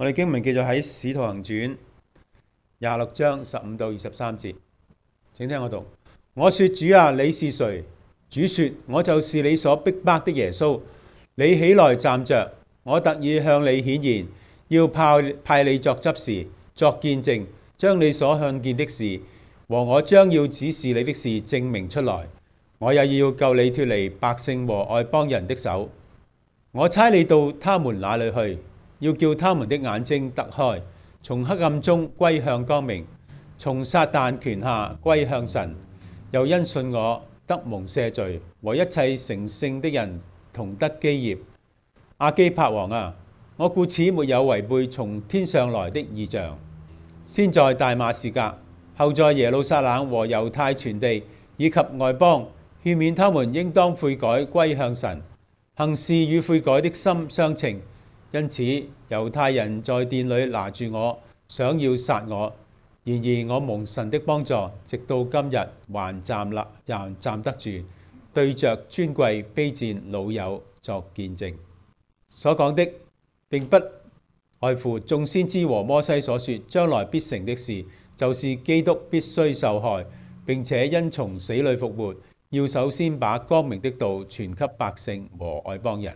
我哋經文記載喺《使徒行傳》26章15到23節，請聽我讀。我說主啊，你是誰？主說我就是你所逼迫的耶穌。你起來站着，我特意向你顯現，要派你作執事，作見證，將你所看見的事和我將要指示你的事證明出來。我也要救你脫離百姓和外邦人的手。我差你到他們那裏去，要叫他們的眼睛得開，從黑暗中歸向光明，從撒但權下歸向神。又因信我得蒙赦罪，和一切成聖的人同得基業。亞基帕王啊，我故此沒有違背從天上來的異象，先在大馬士革，後在耶路撒冷和猶太全地以及外邦，勸勉他們應當悔改歸向神，行事與悔改的心相稱。因此猶太人在殿裏拿住我，想要殺我。然而我蒙神的幫助，直到今日還站得住，對着尊貴卑賤老友作見證。所講的並不外乎眾先知和摩西所說將來必成的事，就是基督必須受害，並且因從死裏復活，要首先把光明的道傳給百姓和外邦人。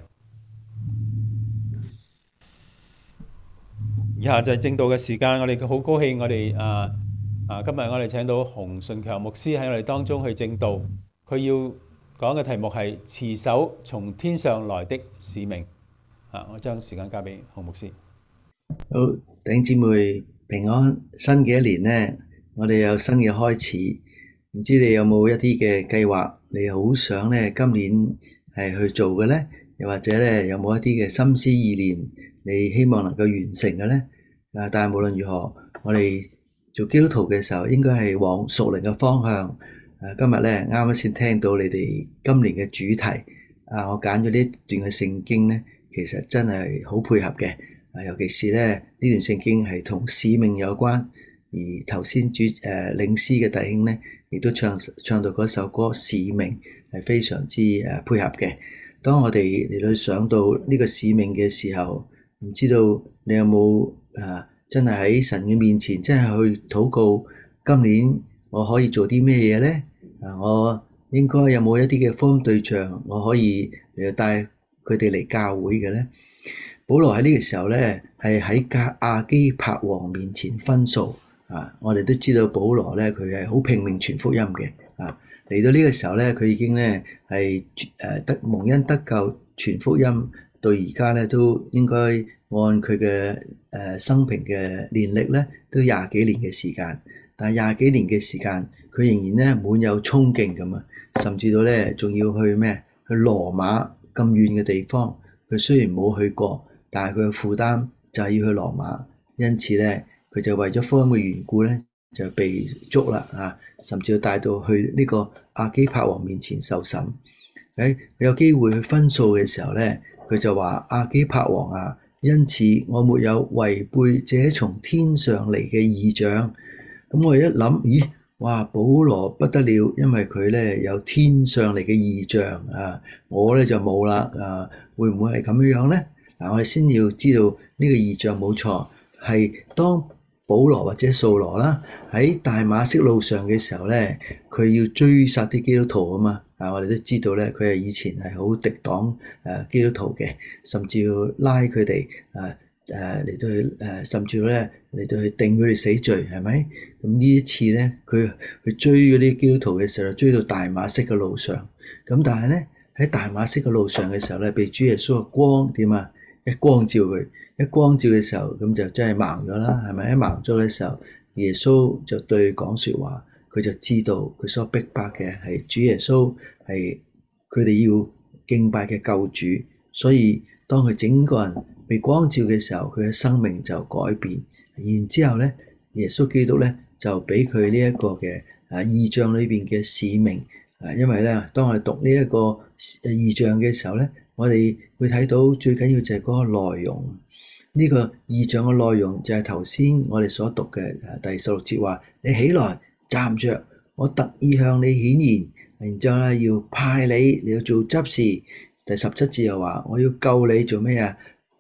以下就係正道嘅時間，我哋好高興，我哋今日我哋請到洪順強牧師喺我哋當中去正道。佢要講嘅題目係持守從天上來的使命。我將時間交俾洪牧師。 好，弟兄姊妹平安。新嘅一年呢，我哋有新嘅開始。唔知你有冇一啲嘅計劃，你好想呢今年係去做嘅呢？又或者呢有冇一啲嘅心思意念，你希望能夠完成嘅呢？但係無論如何，我哋做基督徒嘅時候，應該係往屬靈嘅方向。今日呢啱啱先聽到你哋今年嘅主題。我揀咗呢段嘅聖經呢，其實真係好配合嘅。尤其是呢段聖經係同使命有關。而頭先領詩嘅弟兄呢，亦都唱到嗰首歌《使命》，係非常之配合嘅。當我哋嚟到想到呢個使命嘅時候，唔知道你有冇真係喺神嘅面前真係去禱告，今年我可以做啲咩嘢呢？我應該有冇一啲嘅福音對象，我可以嚟帶佢哋嚟教會嘅呢？保羅喺呢個時候呢，係喺亞基帕王面前分訴。我哋都知道保羅呢，佢係好拼命傳福音嘅。嚟到呢個時候呢，佢已經呢係蒙恩得救傳福音，到而家呢都應該按佢嘅生平嘅年歷呢，都20幾年嘅時間。但係20幾年嘅時間，佢仍然呢滿有衝勁咁啊！甚至到呢仲要去去羅馬咁遠嘅地方。佢雖然冇去過，但係佢嘅負擔就係要去羅馬，因此呢，佢就為咗福音嘅緣故呢，就被捉啦。甚至要帶到去呢個亞基帕王面前受審。佢有機會去分訴嘅時候呢，佢就話：亞基帕王啊，因此我沒有違背這從天上嚟嘅異象。咁我一諗，咦，哇，保羅不得了，因為佢呢有天上嚟嘅異象我呢就冇啦。會唔會係咁樣呢？我哋先要知道呢個異象冇錯，係當保羅或者掃羅啦喺大馬色路上嘅時候呢，佢要追殺啲基督徒啊嘛。我哋都知道呢，佢係以前係好敵擋基督徒嘅，甚至要拉佢哋嚟到去甚至咧嚟到去定佢哋死罪，係咪？咁呢一次呢，佢去追嗰啲基督徒嘅時候，追到大馬色嘅路上。咁但係呢，喺大馬色嘅路上嘅時候呢，被主耶穌嘅光點啊，一光照佢。一光照嘅時候，咁就真係盲咗啦，係咪？一盲咗嘅時候，耶穌就對佢講說話，佢就知道佢所逼迫嘅係主耶穌，係佢哋要敬拜嘅救主。所以當佢整個人被光照嘅時候，佢嘅生命就改變。然之後呢，耶穌基督呢就俾佢呢一個嘅異象裏邊嘅使命。因為呢，當我哋讀呢一個異象嘅時候呢，我哋會睇到最緊要就係嗰個內容。呢個異象嘅內容就係頭先我哋所讀嘅第16節話：你起來站着，我特意向你顯現，然之後咧要派你要做執事。第17節又話：我要救你做咩啊？脫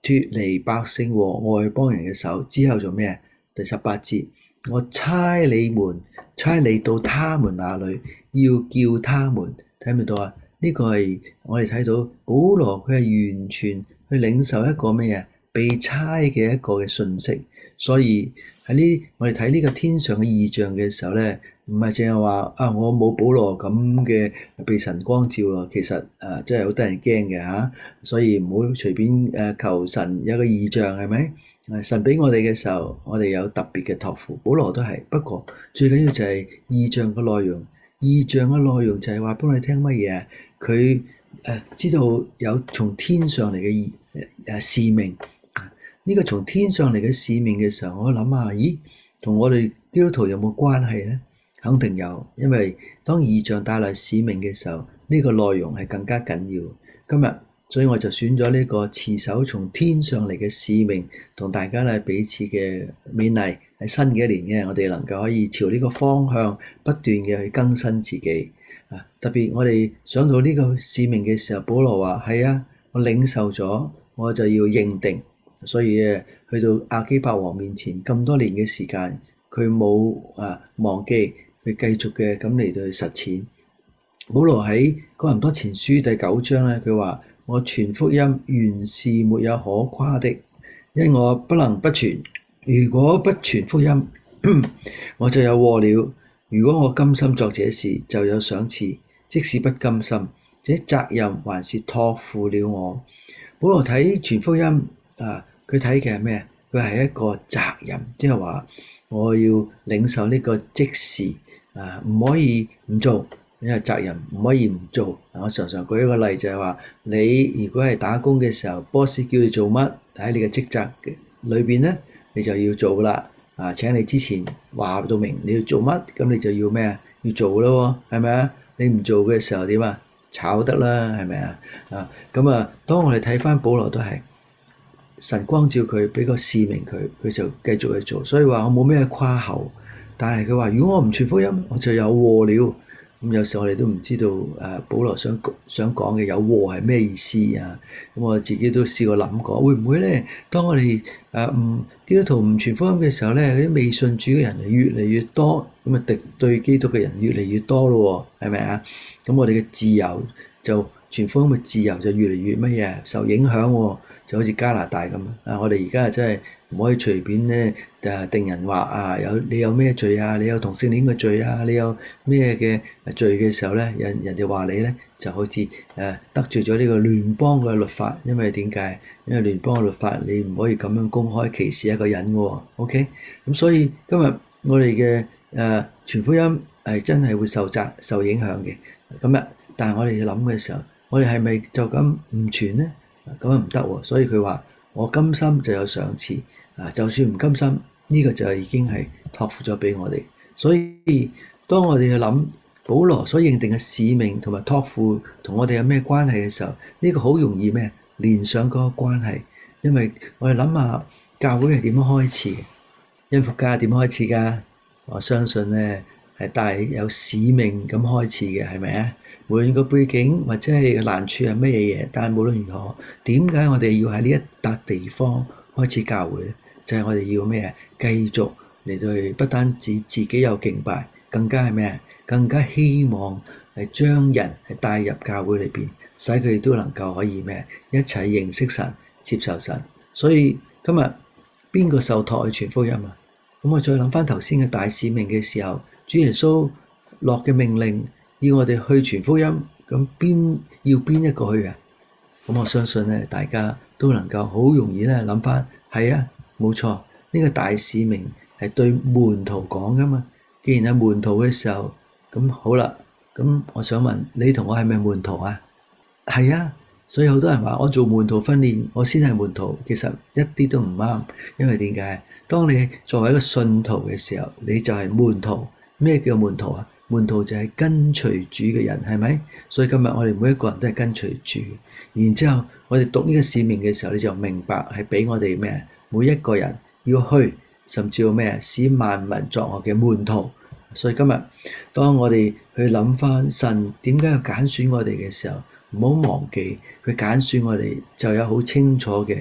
脫離百姓和外邦人嘅手。之後做咩？第18節，我差你到他們那裡，要叫他們，睇唔睇到啊？呢個係我哋睇到保羅佢係完全去領受一個咩嘢被差嘅一個嘅信息。所以喺我哋睇呢個天上嘅異象嘅時候咧，唔係淨係話我冇保羅咁嘅被神光照咯。其實真係好得人驚嘅嚇，所以唔好隨便求神有個異象，係咪？神俾我哋嘅時候，我哋有特別嘅託付，保羅都係。不過最緊要就係異象嘅內容，異象嘅內容就係話俾我哋聽乜嘢？佢知道有從天上嚟嘅使命。呢個從天上嚟嘅使命嘅時候，我諗下，咦，同我哋基督徒有冇關係呢？肯定有，因為當異象帶來使命嘅時候，呢個內容係更加緊要。今日，所以我就選咗呢個持守從天上嚟嘅使命，同大家咧彼此嘅勉勵。喺新嘅一年嘅，我哋能夠可以朝呢個方向不斷嘅去更新自己。特別我哋想到呢個使命嘅時候，保羅話：係啊，我領受咗，我就要認定。所以去到亞基帕王面前咁多年嘅時間，佢冇忘記，佢繼續嘅咁嚟到去實踐。保羅喺哥林多前書第9章咧，佢話：我傳福音原是沒有可誇的，因我不能不傳。如果不傳福音，我就有禍了。如果我甘心作這事，就有賞賜；即使不甘心，這責任還是託付了我。保羅睇傳福音佢睇嘅係咩？佢係一個責任，即係話我要領受呢個職事唔可以唔做，因為責任唔可以唔做。我常常舉一個例就係話，你如果係打工嘅時候，boss 叫你做乜，喺你嘅職責嘅裏邊咧，你就要做啦。請你之前話到明你要做乜，咁你就要咩啊？要做咯，係咪啊？你唔做嘅時候點啊？炒得啦，係咪啊？當我哋睇翻保羅都係。神光照佢，俾個使命佢，佢就繼續去做。所以話我冇咩誇口，但係佢話如果我唔傳福音，我就有禍了。咁有時我哋都唔知道保羅想講嘅有禍係咩意思啊？咁我自己都試過諗過，會唔會咧？當我哋基督徒唔傳福音嘅時候咧，嗰啲未信主嘅人越嚟越多，咁敵對基督嘅人越嚟越多咯，係咪啊？咁我哋嘅自由就傳福音嘅自由就越嚟越乜嘢受影響喎。就好似加拿大咁我哋而家真係唔可以隨便咧定人話你有咩罪啊？你有同性戀嘅罪啊？你有咩嘅罪嘅時候咧，人哋話你咧就好似得罪咗呢個聯邦嘅律法，因為點解？因為聯邦嘅律法你唔可以咁樣公開歧視一個人嘅喎。OK，咁所以今日我哋嘅傳福音係真係會受影響嘅。咁但係我哋要諗嘅時候，我哋係咪就咁唔傳咧？咁唔得喎，所以佢話我甘心就有賞賜就算唔甘心，呢個就已經係託付咗俾我哋。所以當我哋去諗保羅所認定嘅使命同埋託付同我哋有咩關係嘅時候，呢個好容易咩連上嗰個關係。因為我哋諗下教會係點樣開始嘅，恩福家點開始㗎？我相信咧係帶有使命咁開始嘅，係咪啊？無論個背景或者係難處係乜嘢，但係無論如何，點解我哋要喺呢一笪地方開始教會咧？就係我哋要咩？繼續嚟到去不單止自己有敬拜，更加係咩？更加希望係將人係帶入教會裏邊，使佢哋都能夠可以咩？一齊認識神、接受神。所以今日邊個受託去傳福音啊？咁我再諗翻頭先嘅大使命嘅時候，主耶穌落嘅命令。要我哋去傳福音，咁要邊一個去啊？咁我相信咧，大家都能夠好容易咧諗翻，係啊，冇錯，呢個大使命係對門徒講噶嘛。既然係門徒嘅時候，咁好啦，咁我想問你同我係咪門徒啊？係啊，所以好多人話我做門徒訓練，我先係門徒，其實一啲都唔啱。因為點解？當你作為一個信徒嘅時候，你就係門徒。咩叫門徒啊？門徒就係跟隨主嘅人，係咪？所以今日我哋每一個人都係跟隨主。然之後我哋讀呢個使命嘅時候，你就明白係俾我哋咩？每一個人要去，甚至要咩？使萬民作我嘅門徒。所以今日當我哋去諗翻神點解要揀選我哋嘅時候，唔好忘記佢揀選我哋就有好清楚嘅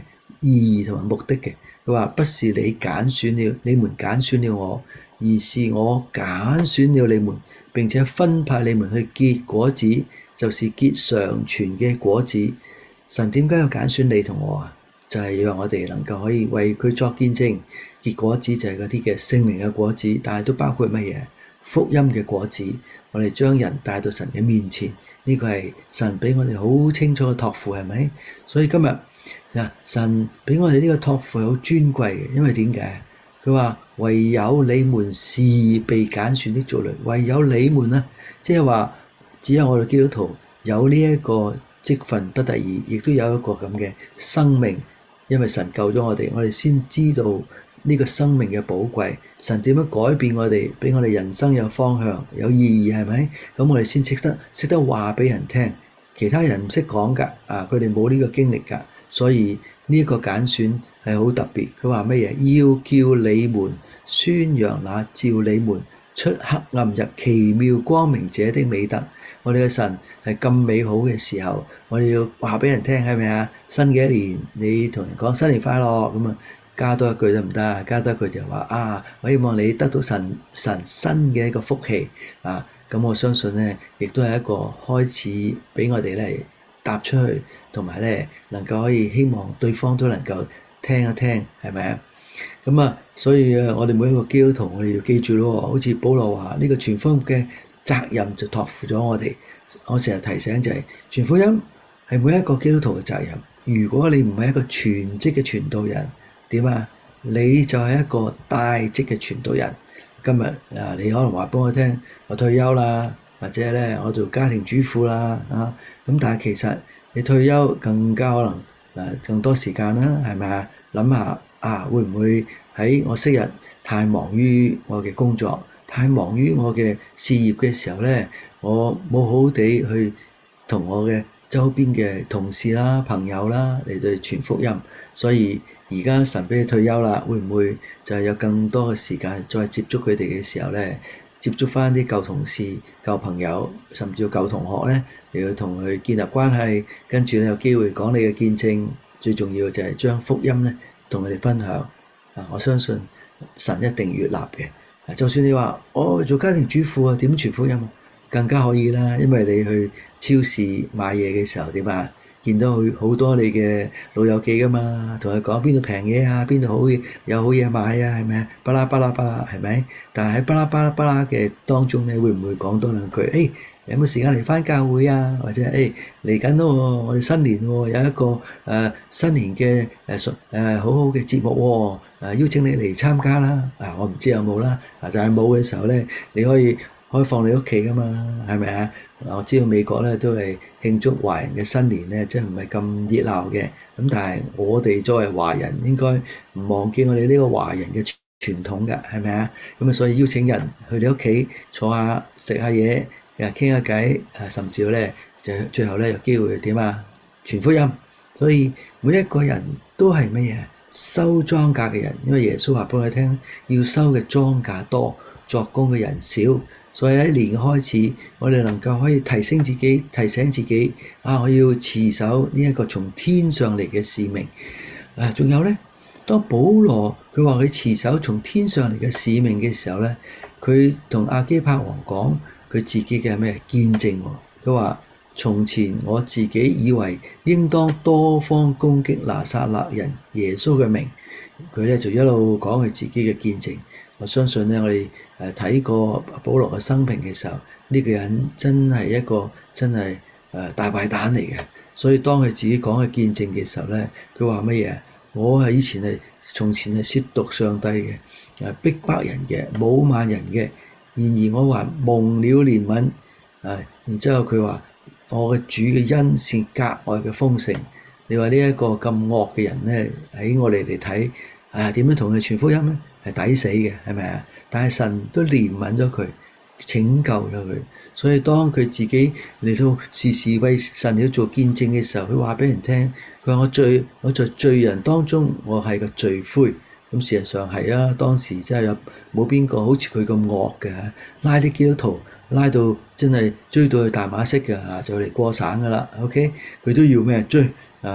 意義同埋目的嘅。佢話不是你們揀選了我，而是我揀選了你們，並且分派你們去結果子，就是結常存嘅果子。神點解要揀選你同我啊？就係讓我哋能夠可以為佢作見證。結果子就係嗰啲嘅聖靈嘅果子，但係都包括乜嘢？福音嘅果子。我哋將人帶到神嘅面前，呢個係神俾我哋好清楚嘅託付，係咪？所以今日神俾我哋呢個託付係好尊貴嘅，因為點解？佢話唯有你們是被揀選的族類，唯有你們啊，即係話只有我哋基督徒有呢一個職分不得已，亦都有一個咁嘅生命，因為神救咗我哋先知道呢個生命嘅寶貴。神點樣改變我哋，俾我哋人生有方向、有意義，係咪？咁我哋先識得話俾人聽，其他人唔識講㗎，佢哋冇呢個經歷㗎，所以呢一個揀選係好特別。佢話乜嘢？要叫你們宣揚那召你們出黑暗入奇妙光明者的美德。我哋嘅神係咁美好嘅時候，我哋要話俾人聽，係咪啊？新嘅一年，你同人講新年快樂咁啊！加多一句得唔得啊？加多一句就話我希望你得到神新嘅一個福氣啊！咁我相信咧，亦都係一個開始俾我哋咧踏出去，同埋咧能夠可以希望對方都能夠聽一聽，係咪啊？咁啊，所以我哋每一個基督徒，我哋要記住咯，好似保羅話呢個傳福音嘅責任就託付咗我哋。我成日提醒就係傳福音係每一個基督徒嘅責任。如果你唔係一個全職嘅傳道人，點啊？你就係一個帶職嘅傳道人。今日你可能話俾我聽，我退休啦，或者咧我做家庭主婦啦咁但係其實你退休更加可能更多時間啦，係咪啊？諗下會唔會喺我昔日太忙於我嘅工作，太忙於我嘅事業嘅時候咧，我冇好好地去同我嘅周邊嘅同事啦、朋友啦嚟到傳福音，所以而家神俾你退休啦，會唔會就係有更多嘅時間再接觸佢哋嘅時候咧，接觸翻啲舊同事、舊朋友，甚至舊同學咧，你要同佢建立關係，跟住咧有機會講你嘅見證，最重要就係將福音咧同佢哋分享。我相信神一定悅納嘅。就算你話我做家庭主婦啊，點傳福音啊？更加可以啦，因為你去超市買嘢嘅時候點啊？見到佢好多你嘅老友記噶嘛，同佢講邊度平嘢啊，邊度好嘢有好嘢買啊，係咪啊？巴拉巴拉巴拉，係咪？但係喺巴拉巴拉巴拉嘅當中咧，會唔會講多兩句？有冇時間嚟返教會啊？或者嚟緊咯，我哋新年喎，有一個新年嘅好好嘅節目喎，邀請你嚟參加啦。我唔知有冇啦，就係冇嘅時候咧，你可以開放你屋企噶嘛，係咪啊？我知道美國咧都係慶祝華人嘅新年咧，即係唔係咁熱鬧嘅。咁但係我哋作為華人，應該唔忘記我哋呢個華人嘅傳統㗎，係咪啊？咁所以邀請人去你屋企坐下食下嘢，傾下偈，甚至咧就最後咧有機會點啊？傳福音。所以每一個人都係乜嘢？收莊稼嘅人，因為耶穌話俾我哋聽，要收嘅莊稼多，作工嘅人少。所以喺年開始，我哋能夠可以提醒自己，我要持守呢一個從天上嚟嘅使命。仲有咧，當保羅佢話佢持守從天上嚟嘅使命嘅時候咧，佢同亞基帕王講佢自己嘅咩見證。佢話從前我自己以為應當多方攻擊拿撒勒人耶穌嘅名，佢咧就一路講佢自己嘅見證。我相信咧，我哋睇過保羅嘅生平嘅時候，呢個人真係一個大壞蛋嚟嘅。所以當佢自己講嘅見證嘅時候咧，佢話乜嘢？我係從前係褻瀆上帝嘅，逼迫人嘅，侮慢人嘅。然而我還蒙了憐憫。然之後佢話我嘅主嘅恩是格外嘅豐盛。你話呢一個咁惡嘅人咧，喺我哋嚟睇，點樣同佢傳福音咧？係抵死嘅，係咪啊？但係神都憐憫咗佢，拯救咗佢。所以當佢自己嚟到時時為神要做見證嘅時候，佢話俾人聽，佢話我在罪人當中，我係個罪魁。咁事實上係啊，當時真係冇邊個好似佢咁惡嘅，拉啲基督徒拉到真係追到去大馬色嘅就嚟過省噶啦。OK，佢都要咩追啊？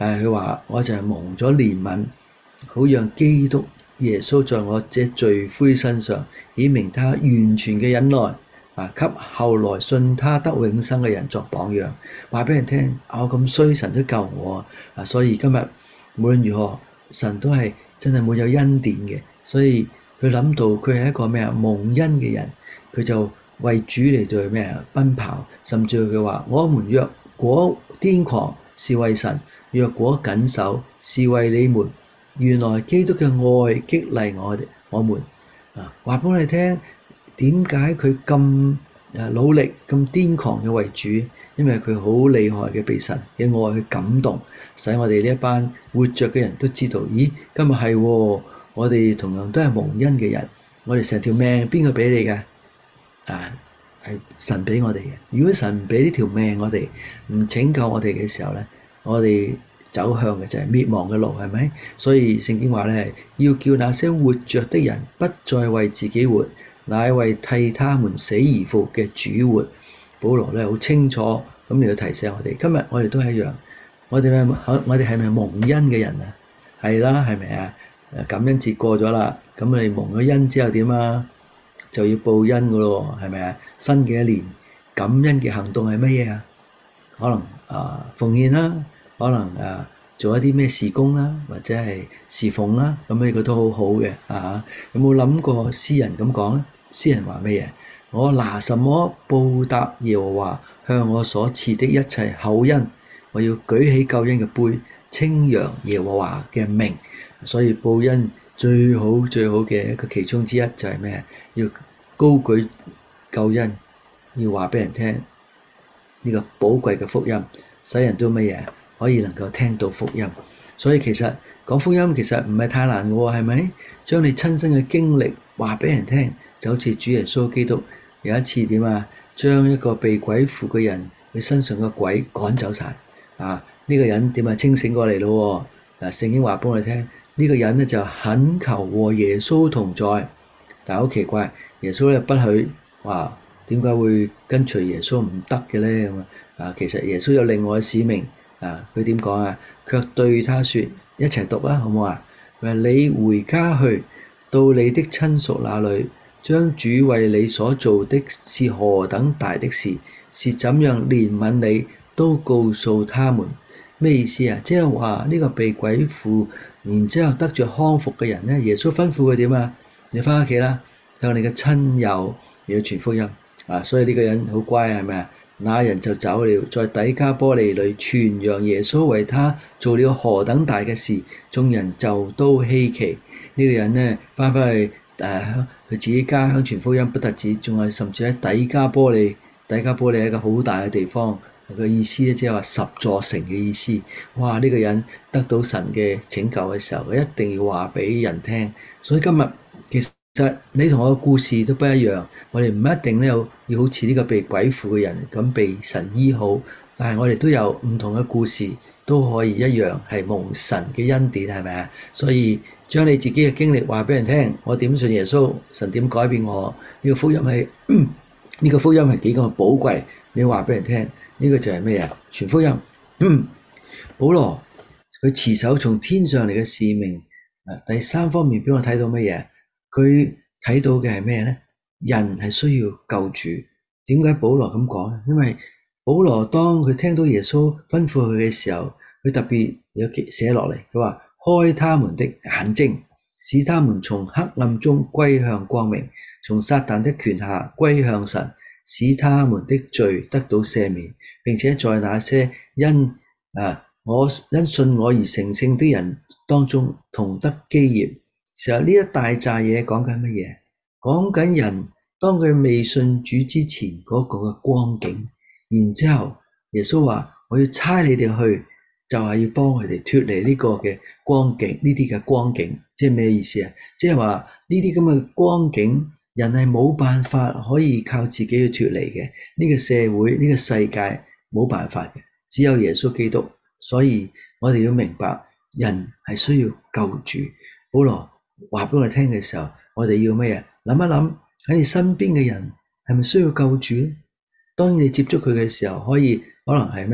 但係佢話我就係蒙咗憐憫，好讓基督耶穌在我這罪魁身上顯明他完全嘅忍耐，給後來信他得永生嘅人作榜樣，話俾人聽我咁衰，神都救我所以今日無論如何，神都係真係滿有恩典嘅，所以佢諗到佢係一個蒙恩嘅人，佢就為主嚟到奔跑，甚至佢話我們若果癲狂是為神，若果謹守是為你們。原來基督嘅愛激勵我們話俾我哋聽，點解佢咁努力咁癲狂嘅為主？因為佢好厲害嘅被神嘅愛去感動，使我哋呢一班活着嘅人都知道，咦，今日係我哋同樣都係蒙恩嘅人，我哋成條命邊個俾你嘅？係神俾我哋嘅。如果神唔俾呢條命我哋，唔拯救我哋嘅時候咧，我哋走向嘅就係滅亡嘅路，係咪？所以聖經話咧，要叫那些活着的人不再為自己活，乃為替他們死而復嘅主活。保羅咧好清楚咁嚟到提醒我哋，今日我哋都係一樣，我哋係咪蒙恩嘅人啊？係啦，係咪啊？感恩節過咗啦，咁我哋蒙咗恩之後點啊？就要報恩噶咯，係咪啊？新嘅一年感恩嘅行動係乜嘢啊？可能奉獻啦，可能做一啲咩事工啦，或者係侍奉啦，咁呢個都好好嘅有冇諗過詩人咁講咧？詩人話乜嘢？我拿什麼報答耶和華向我所賜的一切厚恩？我要舉起救恩嘅杯，稱揚耶和華嘅名。所以報恩最好嘅一個其中之一就係咩？要高舉救恩，要話俾人聽呢個寶貴嘅福音，使人都乜嘢可以能夠聽到福音。所以其實講福音其實唔係太難嘅喎，係咪？將你親身嘅經歷話俾人聽，就好似主耶穌基督有一次點啊，將一個被鬼附嘅人佢身上嘅鬼趕走晒呢個人點啊清醒過嚟咯喎。聖經話俾我哋聽，呢個人咧就懇求和耶穌同在，但係好奇怪，耶穌咧不許話點解會跟隨耶穌唔得嘅咧咁其實耶穌有另外嘅使命佢點講啊？卻對他說，一齊讀啦，好唔好啊？佢話你回家去，到你的親屬那裡，將主為你所做的是何等大的事，是怎樣憐憫你，都告訴他們。咩意思啊？即係話呢個被鬼附，然之後得着康復嘅人咧，耶穌吩咐佢點啊？你翻屋企啦，向你嘅親友要傳福音所以呢個人好乖係咪啊？那人就走了，在底加波利裏傳揚耶穌為他做了何等大嘅事，眾人就都稀奇。呢個人呢，翻去佢自己家鄉傳福音，不特止，仲係甚至喺底加波利係一個好大嘅地方。個意思咧，即係話10座城嘅意思。哇！呢個人得到神嘅拯救嘅時候，佢一定要話俾人聽。所以今日其實你同我嘅故事都不一樣。我哋唔一定咧要好似呢個被鬼附嘅人咁被神醫好，但係我哋都有唔同嘅故事，都可以一樣係蒙神嘅恩典，係咪啊？所以將你自己嘅經歷話俾人聽，我點信耶穌，神點改變我，呢個福音係呢個福音係幾咁寶貴，你話俾人聽。呢個就係咩啊？傳福音。保羅佢持守從天上嚟嘅使命。第三方面俾我睇到乜嘢？佢睇到嘅係咩咧？人係需要救主。點解保羅咁講咧？因為保羅當佢聽到耶穌吩咐佢嘅時候，佢特別有寫落嚟，佢話開他們的眼睛，使他們從黑暗中歸向光明，從撒旦的權下歸向神，使他們的罪得到赦免，並且在那些因信我而成聖的人當中同得基業。其實呢一大扎嘢講緊乜嘢？講緊人當佢未信主之前嗰個嘅光景，然之後耶穌話我要差你哋去，就係要幫佢哋脫離呢個嘅光景，呢啲嘅光景，即係咩意思啊？即係話呢啲咁嘅光景，人係冇辦法可以靠自己去脫離嘅，呢個社會呢個世界冇辦法嘅，只有耶穌基督。所以我哋要明白，人係需要救主。保羅話俾我哋聽嘅時候，我哋要咩啊？諗一諗喺你身邊嘅人係咪需要救主？當你接觸佢嘅時候，可能係咩啊？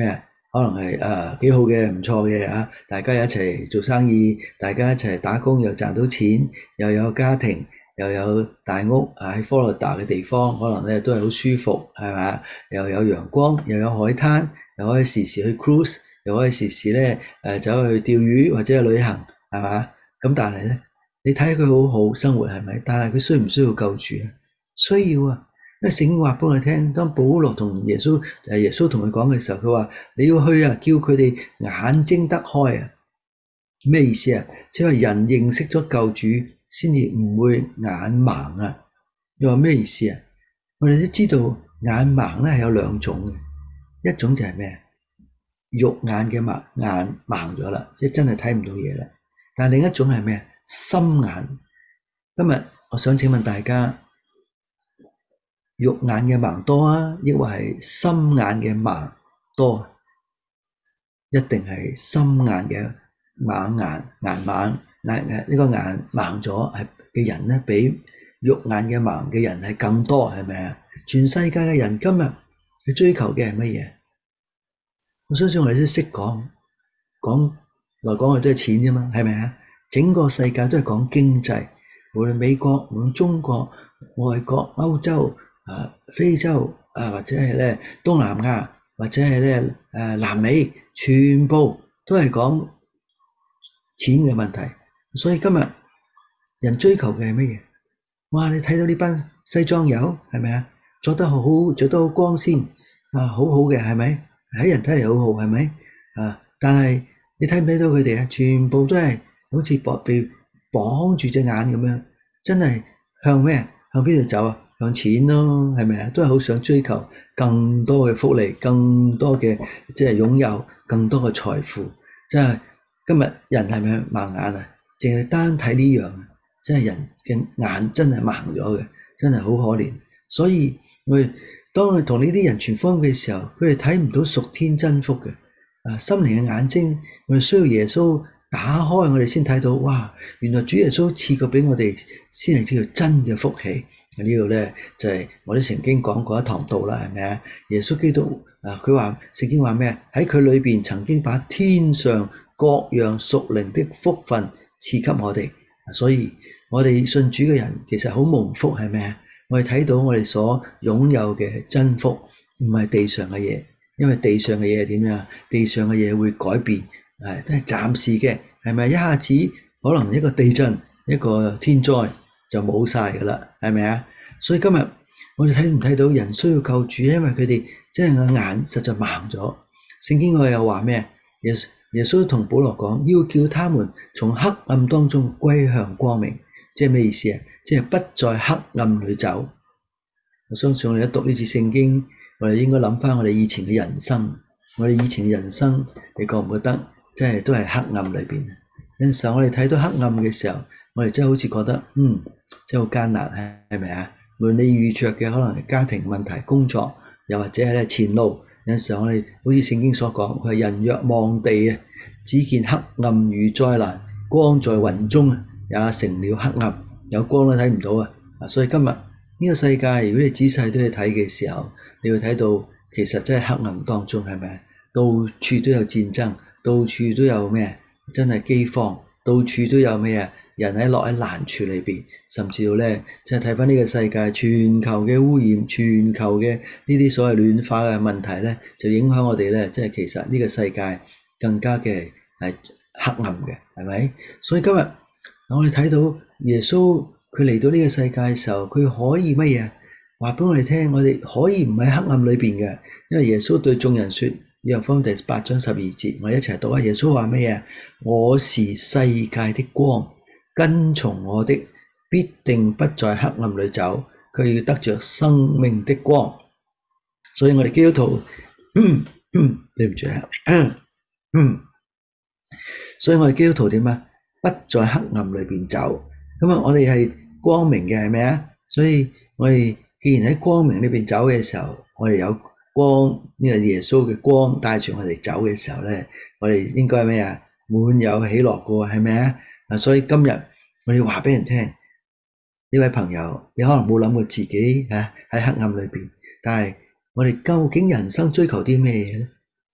可能係幾好嘅，唔錯嘅啊！大家一齊做生意，大家一齊打工又賺到錢，又有家庭，又有大屋喺 Florida 嘅地方，可能咧都係好舒服，係咪？又有陽光，又有海灘，又可以時時去 cruise，又可以時時咧走去釣魚或者去旅行，係嘛？咁但係咧，你睇佢好好生活係咪？但係佢需唔需要救主啊？需要啊！因為聖經話俾我哋聽，當保羅同耶穌同佢講嘅時候，佢話你要去啊，叫佢哋眼睛得開啊。咩意思啊？即係話人認識咗救主，先至唔會眼盲啊。你話咩意思啊？我哋都知道眼盲咧係有兩種嘅，一種就係咩？肉眼嘅眼盲咗啦，即係真係睇唔到嘢啦。但係另一種係咩？心眼。今日我想請問大家，肉眼嘅盲多啊，抑或係心眼嘅盲多？一定係心眼嘅眼盲，呢個眼盲咗係嘅人咧，比肉眼嘅盲嘅人係更多，係咪啊？全世界嘅人今日去追求嘅係乜嘢？我相信我哋都識講來講去都係錢啫嘛，係咪啊？整個世界都係講經濟，無論美國、無論中國、外國、歐洲、非洲或者係咧東南亞，或者係咧南美，全部都係講錢嘅問題。所以今日人追求嘅係乜嘢？哇！你睇到呢班西裝友係咪啊？着得好，着得好光鮮好好嘅係咪？喺人睇嚟好好係咪？但係你睇唔睇到佢哋啊？全部都係好似被綁住隻眼咁樣，真係向咩？向邊度走啊？向錢咯，係咪啊？都係好想追求更多嘅福利，更多嘅即係擁有更多嘅財富。即係今日人係咪盲眼啊？淨係單睇呢樣啊，即係人嘅眼真係盲咗嘅，真係好可憐。所以當我哋同呢啲人傳福音嘅時候，佢哋睇唔到屬天真福嘅心靈嘅眼睛，我哋需要耶穌打開，我哋先睇到，哇！原來主耶穌賜過俾我哋，先係叫做真嘅福氣。呢度咧就係我哋曾經講過一堂道啦，係咪啊？耶穌基督佢話聖經話咩？喺佢裏邊曾經把天上各樣屬靈的福分賜給我哋，所以我哋信主嘅人其實好蒙福，係咪啊？我哋睇到我哋所擁有嘅真福，唔係地上嘅嘢，因為地上嘅嘢係點樣？地上嘅嘢會改變，都係暫時嘅，係咪？一下子可能一個地震，一個天災就冇晒噶啦，係咪啊？所以今日我哋睇唔睇到人需要救主？因為佢哋真係個眼實在盲咗。聖經我又話咩？耶穌同保羅講，要叫他們從黑暗當中歸向光明，即係咩意思啊？即係不在黑暗裏走。我相信我哋一讀呢次聖經，我哋應該諗翻我哋以前嘅人生。我哋以前嘅人生，你覺唔覺得即係都係黑暗裏邊？有陣時候我哋睇到黑暗嘅時候，我哋真係好似覺得真係好艱難，係咪啊？無論你遇着嘅可能係家庭問題、工作，又或者係咧前路，有陣時候我哋好似聖經所講，佢係人若望地啊，只見黑暗如災難，光在雲中也成了黑暗，有光都睇唔到啊！所以今日呢個世界，如果你仔細都去睇嘅時候，你會睇到其實真係黑暗當中，係咪？到處都有戰爭，到處都有咩？真係饑荒，到處都有咩啊？人落喺難處裏邊，甚至到咧，即係睇翻呢個世界，全球嘅污染，全球嘅呢啲所謂暖化嘅問題咧，就影響我哋咧，即係其實呢個世界更加嘅係黑暗嘅，係咪？所以今日我哋睇到耶穌佢嚟到呢個世界嘅時候，佢可以乜嘢？話俾我哋聽，我哋可以唔喺黑暗裏邊嘅，因為耶穌對眾人說，約翰福音第8章12節，我哋一齊讀啊！耶穌話乜嘢？我是世界的光。跟從我的必定不在黑暗裏走，佢要得着生命的光。所以我哋基督徒，對唔住啊，所以我哋基督徒點啊？不在黑暗裏邊走。咁啊，我哋係光明嘅，係咪啊？所以我哋既然喺光明裏邊走嘅時候，我哋有光，呢個耶穌嘅光帶住我哋走嘅時候咧，我哋應該係咩啊？滿有喜樂嘅，係咪啊？所以今日我哋話俾人聽，呢位朋友，你可能冇諗過自己喺黑暗裏邊，但係我哋究竟人生追求啲咩嘢咧？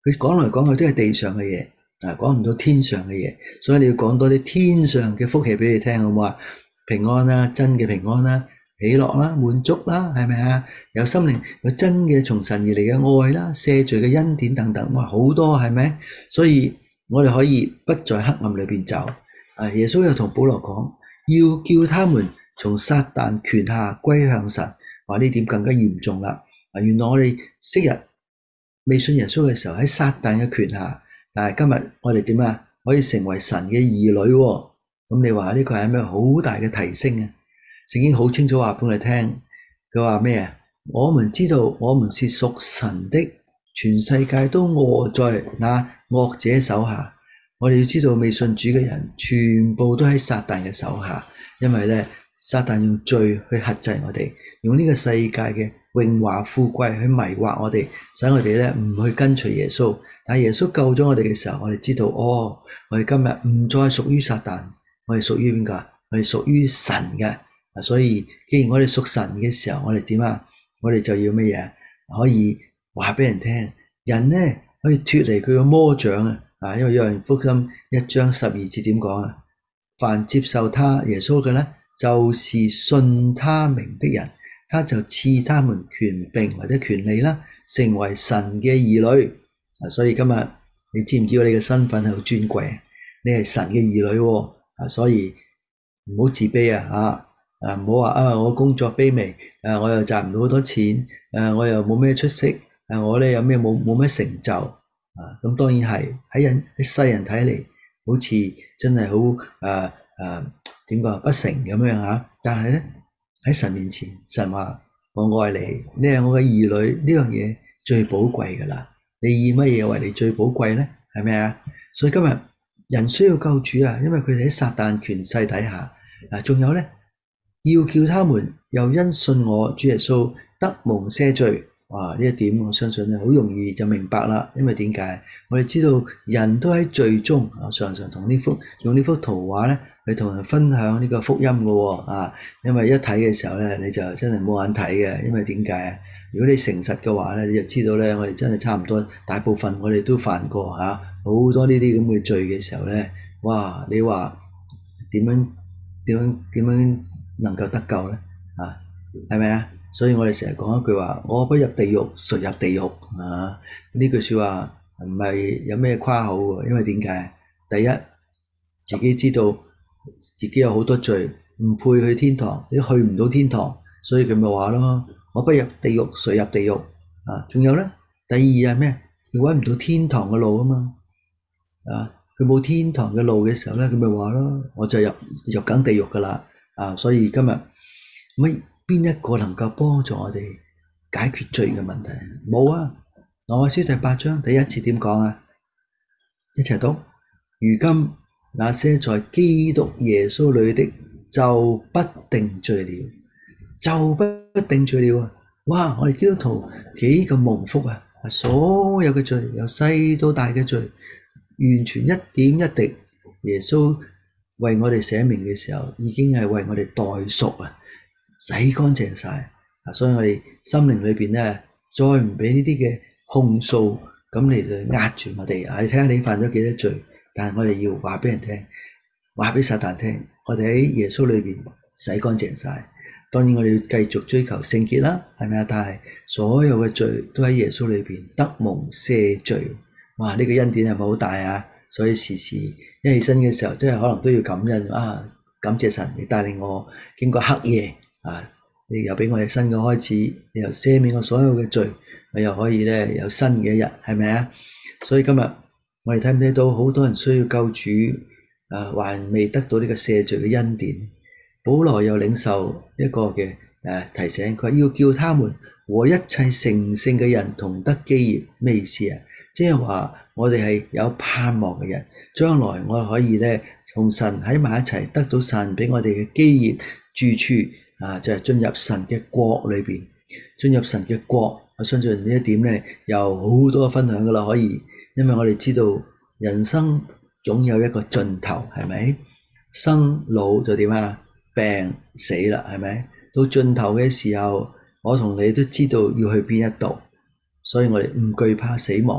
佢講來講去都係地上嘅嘢，講唔到天上嘅嘢，所以你要講多啲天上嘅福氣俾你聽，好唔好啊？平安啦，真嘅平安啦，喜樂啦，滿足啦，係咪啊？有心靈，有真嘅從神而嚟嘅愛啦，赦罪嘅恩典等等，哇，好多係咪？所以我哋可以不在黑暗裏邊走。耶穌又同保羅講，要叫他們從撒但權下歸向神。話呢點更加嚴重啦。原來我哋昔日未信耶穌嘅時候喺撒但嘅權下，但係今日我哋點啊？可以成為神嘅兒女喎。咁你話呢個係咩好大嘅提升啊？聖經好清楚話俾我哋聽，佢話咩啊？我們知道我們是屬神的，全世界都臥在那惡者手下。我哋要知道未信主嘅人全部都喺撒但嘅手下，因為咧撒但用罪去轄制我哋，用呢個世界嘅榮華富貴去迷惑我哋，使我哋咧唔去跟隨耶穌。但係耶穌救咗我哋嘅時候，我哋知道我哋今日唔再屬於撒但，我哋屬於邊個？我哋屬於神嘅。所以既然我哋屬神嘅時候，我哋點啊？我哋就要乜嘢？可以話俾人聽，人咧可以脫離佢嘅魔掌啊！因為約翰福音1章12節點講啊？凡接受他耶穌嘅咧，就是信他名的人，他就賜他們權柄或者權利啦，成為神嘅兒女。所以今日你知唔知道你嘅身份係好尊貴？你係神嘅兒女喎。所以唔好自卑啊！唔好話我工作卑微，我又賺唔到好多錢，我又冇咩出息，我咧有咩冇咩成就。咁當然係喺世人睇嚟，好似真係好點講不成咁樣嚇。但係咧喺神面前，神話我愛你，你係我嘅兒女，呢樣嘢最寶貴噶啦。你以乜嘢為你最寶貴咧？係咪啊？所以今日人需要救主啊，因為佢哋喺撒但權勢底下。仲有咧，要叫他們又因信我主耶穌得蒙赦罪。哇！呢一點我相信咧好容易就明白啦，因為點解？我哋知道人都喺罪中，常常用呢幅圖畫咧去同人分享呢個福音嘅喎。因為一睇嘅時候咧，你就真係冇眼睇嘅，因為點解啊？如果你誠實嘅話咧，你就知道咧，我哋真係差唔多大部分我哋都犯過好多呢啲咁嘅罪嘅時候咧，哇！你話點樣能夠得救咧？係咪啊？所以我哋成日講一句話，我不入地獄，誰入地獄？呢句說話唔係有咩誇口嘅，因為點解？第一，自己知道自己有好多罪，唔配去天堂，你去唔到天堂，所以佢咪話咯，我不入地獄，誰入地獄？仲有咧，第二係咩？佢搵唔到天堂嘅路啊嘛，佢冇天堂嘅路嘅時候咧，佢咪話咯，我就入緊地獄噶啦。所以今日邊一個能夠幫助我哋解決罪嘅問題？冇啊！羅馬書第8章第1節點講啊？一齊讀。如今那些在基督耶穌裏的就不定罪了，就不定罪了啊！哇！我哋基督徒幾咁蒙福啊！所有嘅罪，由細到大嘅罪，完全一點一滴，耶穌為我哋寫明嘅時候，已經係為我哋代贖啊！洗乾淨晒，所以我哋心靈裏邊咧，再唔俾呢啲嘅控訴咁嚟就壓住我哋。你睇下你犯咗幾多罪，但係我哋要話俾人聽，話俾撒但聽，我哋喺耶穌裏邊洗乾淨晒。當然我哋要繼續追求聖潔啦，係咪啊？但係所有嘅罪都喺耶穌裏邊得蒙赦罪。哇！呢個恩典係咪好大啊？所以時時一起身嘅時候，真係可能都要感恩感謝神，你帶領我經過黑夜。你又俾我哋新嘅開始，你又赦免我所有嘅罪，我又可以咧有新嘅一日，係咪啊？所以今日我哋睇唔睇到好多人需要救主，還未得到呢個赦罪嘅恩典。保羅又領受一個嘅提醒，佢話要叫他們和一切成聖嘅人同得基業。咩意思啊？即係話我哋係有盼望嘅人，將來我哋可以咧同神喺埋一齊，得到神俾我哋嘅基業住處。就係進入神嘅國裏邊，進入神嘅國。我相信呢一點咧，有好多分享噶啦，可以，因為我哋知道人生總有一個盡頭，係咪？生老就點啊？病死啦，係咪？到盡頭嘅時候，我同你都知道要去邊一度，所以我哋唔懼怕死亡。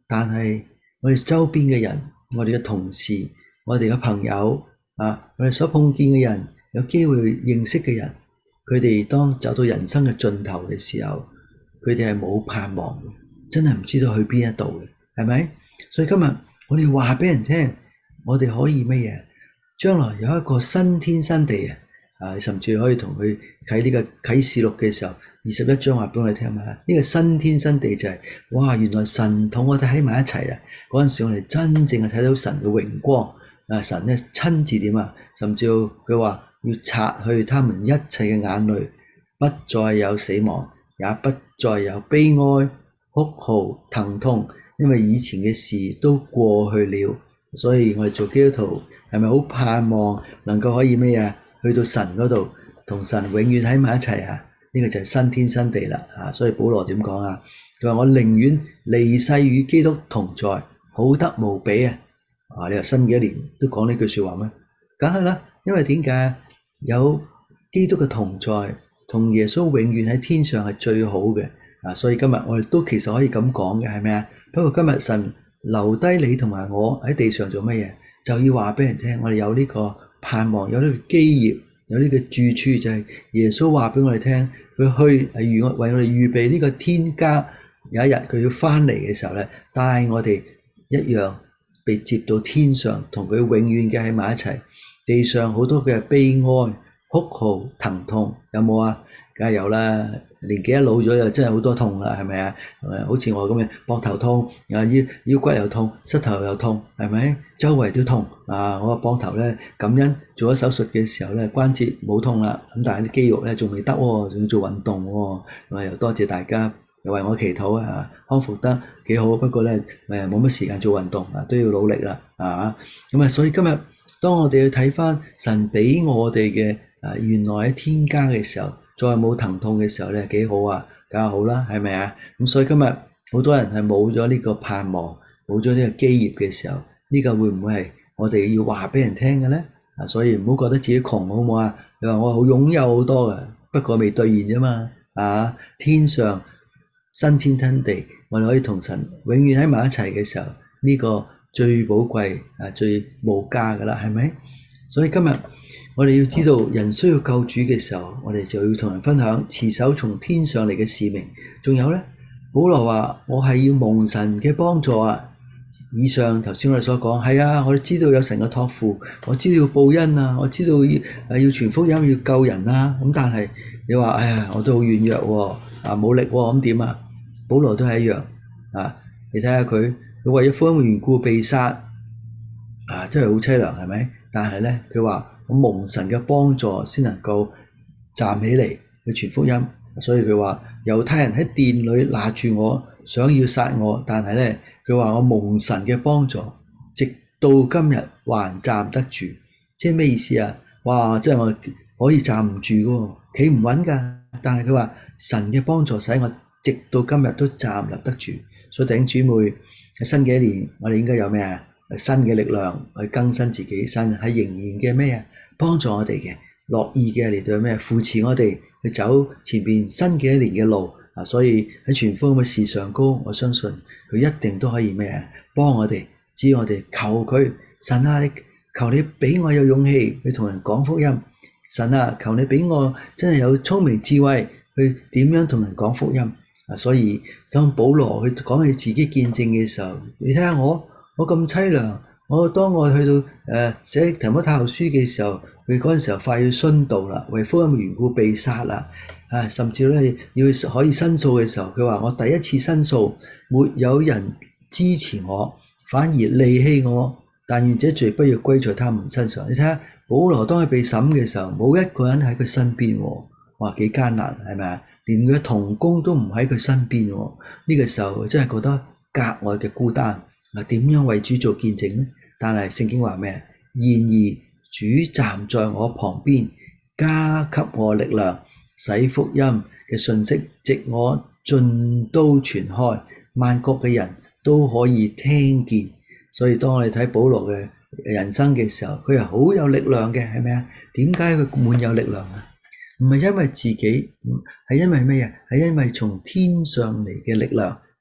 但係我哋周邊嘅人，我哋嘅同事，我哋嘅朋友啊，我哋所碰見嘅人，有機會認識嘅人，佢哋當走到人生嘅盡頭嘅時候，佢哋係冇盼望嘅，真係唔知道去邊一度嘅，係咪？所以今日我哋話俾人聽，我哋可以乜嘢？將來有一個新天新地啊！甚至可以同佢睇呢個啟示錄嘅時候，21章話俾我哋聽嘛。呢個新天新地就係哇，原來神同我哋喺埋一齊啊！嗰陣時我哋真正係睇到神嘅榮光啊！神咧親自點啊？甚至佢話要擦去他們一切嘅眼淚，不再有死亡，也不再有悲哀、哭號、疼痛，因為以前嘅事都過去了。所以我哋做基督徒係咪好盼望能夠可以咩啊？去到神嗰度同神永遠喺埋一齊啊！呢個就係新天新地啦啊！所以保羅點講啊？佢話我寧願離世與基督同在，好得無比啊！你話新嘅一年都講呢句說話咩？梗係啦，因為點解？有基督嘅同在，同耶穌永遠喺天上係最好嘅啊！所以今日我哋都其實可以咁講嘅，係咪啊？不過今日神留低你同埋我喺地上做乜嘢？就要話俾人聽，我哋有呢個盼望，有呢個基業，有呢個住處，就係耶穌話俾我哋聽，佢去為我哋預備呢個天家。有一日佢要翻嚟嘅時候咧，帶我哋一樣被接到天上，同佢永遠嘅喺埋一齊。地上好多嘅悲哀、哭號、疼痛，有冇啊？梗係有啦。年紀一老咗就真係好多痛啦，係咪啊？好似我咁嘅膊頭痛，腰骨又痛，膝頭又痛，係咪？周圍都痛啊！我個膊頭咧，感恩做咗手術嘅時候咧，關節冇痛啦，咁但係啲肌肉咧仲未得喎，仲要做運動喎。又多謝大家又為我祈禱啊，康復得幾好，不過咧冇乜時間做運動啊，都要努力啦啊！咁啊，所以今日當我哋去睇翻神俾我哋嘅原來喺天家嘅時候，再冇疼痛嘅時候咧，幾好啊，梗係好啦，係咪啊？咁所以今日好多人係冇咗呢個盼望，冇咗呢個基業嘅時候，呢個會唔會係我哋要話俾人聽嘅咧？所以唔好覺得自己窮好唔好啊？你話我好擁有好多嘅，不過未兌現啫嘛。天上新天新地，我哋可以同神永遠喺埋一齊嘅時候，呢個最寶貴最無價噶啦，係咪？所以今日我哋要知道人需要救主嘅時候，我哋就要同人分享持守從天上嚟嘅使命。仲有呢，保羅話我係要蒙神嘅幫助啊！以上頭先我哋所講係啊，我哋知道有神嘅託付，我知道要報恩啊，我知道要傳福音要救人啊。咁但係你話哎呀，我都好軟弱喎，冇力喎，咁點啊？保羅都係一樣啊！你睇下佢為咗福音嘅緣故被殺真係好淒涼，係咪？但係呢，佢話我蒙神嘅幫助先能夠站起嚟去傳福音，所以佢話猶太人喺殿裏拿住我，想要殺我，但係呢，佢話我蒙神嘅幫助，直到今日還站得住。即係咩意思啊？哇！即係我可以站唔住㗎，企唔穩㗎，但係佢話神嘅幫助使我直到今日都站立得住。所以弟兄姊妹喺新嘅一年，我哋應該有咩啊？新嘅力量去更新自己，神係仍然嘅咩啊？幫助我哋嘅，樂意嘅嚟到咩？扶持我哋去走前邊新嘅一年嘅路啊！所以喺傳福音嘅事上高，我相信佢一定都可以咩啊？幫我哋，只要我哋求佢，神啊，你求你俾我有勇氣去同人講福音，神啊，求你俾我真係有聰明智慧去點樣同人講福音啊！所以當保羅去講起自己見證嘅時候，你睇下我咁淒涼，當我去到寫提摩太後書嘅時候，佢嗰陣時候快要殉道啦，為福音嘅緣故被殺啦，甚至咧要可以申訴嘅時候，佢話我第一次申訴，沒有人支持我，反而離棄我，但願這罪不要歸在他們身上。你睇下保羅當佢被審嘅時候，冇一個人喺佢身邊，哇幾艱難係咪啊？連佢同工都唔喺佢身邊，呢個時候真係覺得格外嘅孤單。點樣為主做見證呢？但係聖經話咩？然而主站在我旁邊，加給我力量，使福音嘅信息藉我盡都傳開，萬國嘅人都可以聽見。所以當我哋睇保羅嘅人生嘅時候，佢係好有力量嘅，係咪啊？點解佢滿有力量啊？唔係因為自己，係因為咩啊？係因為從天上嚟嘅力量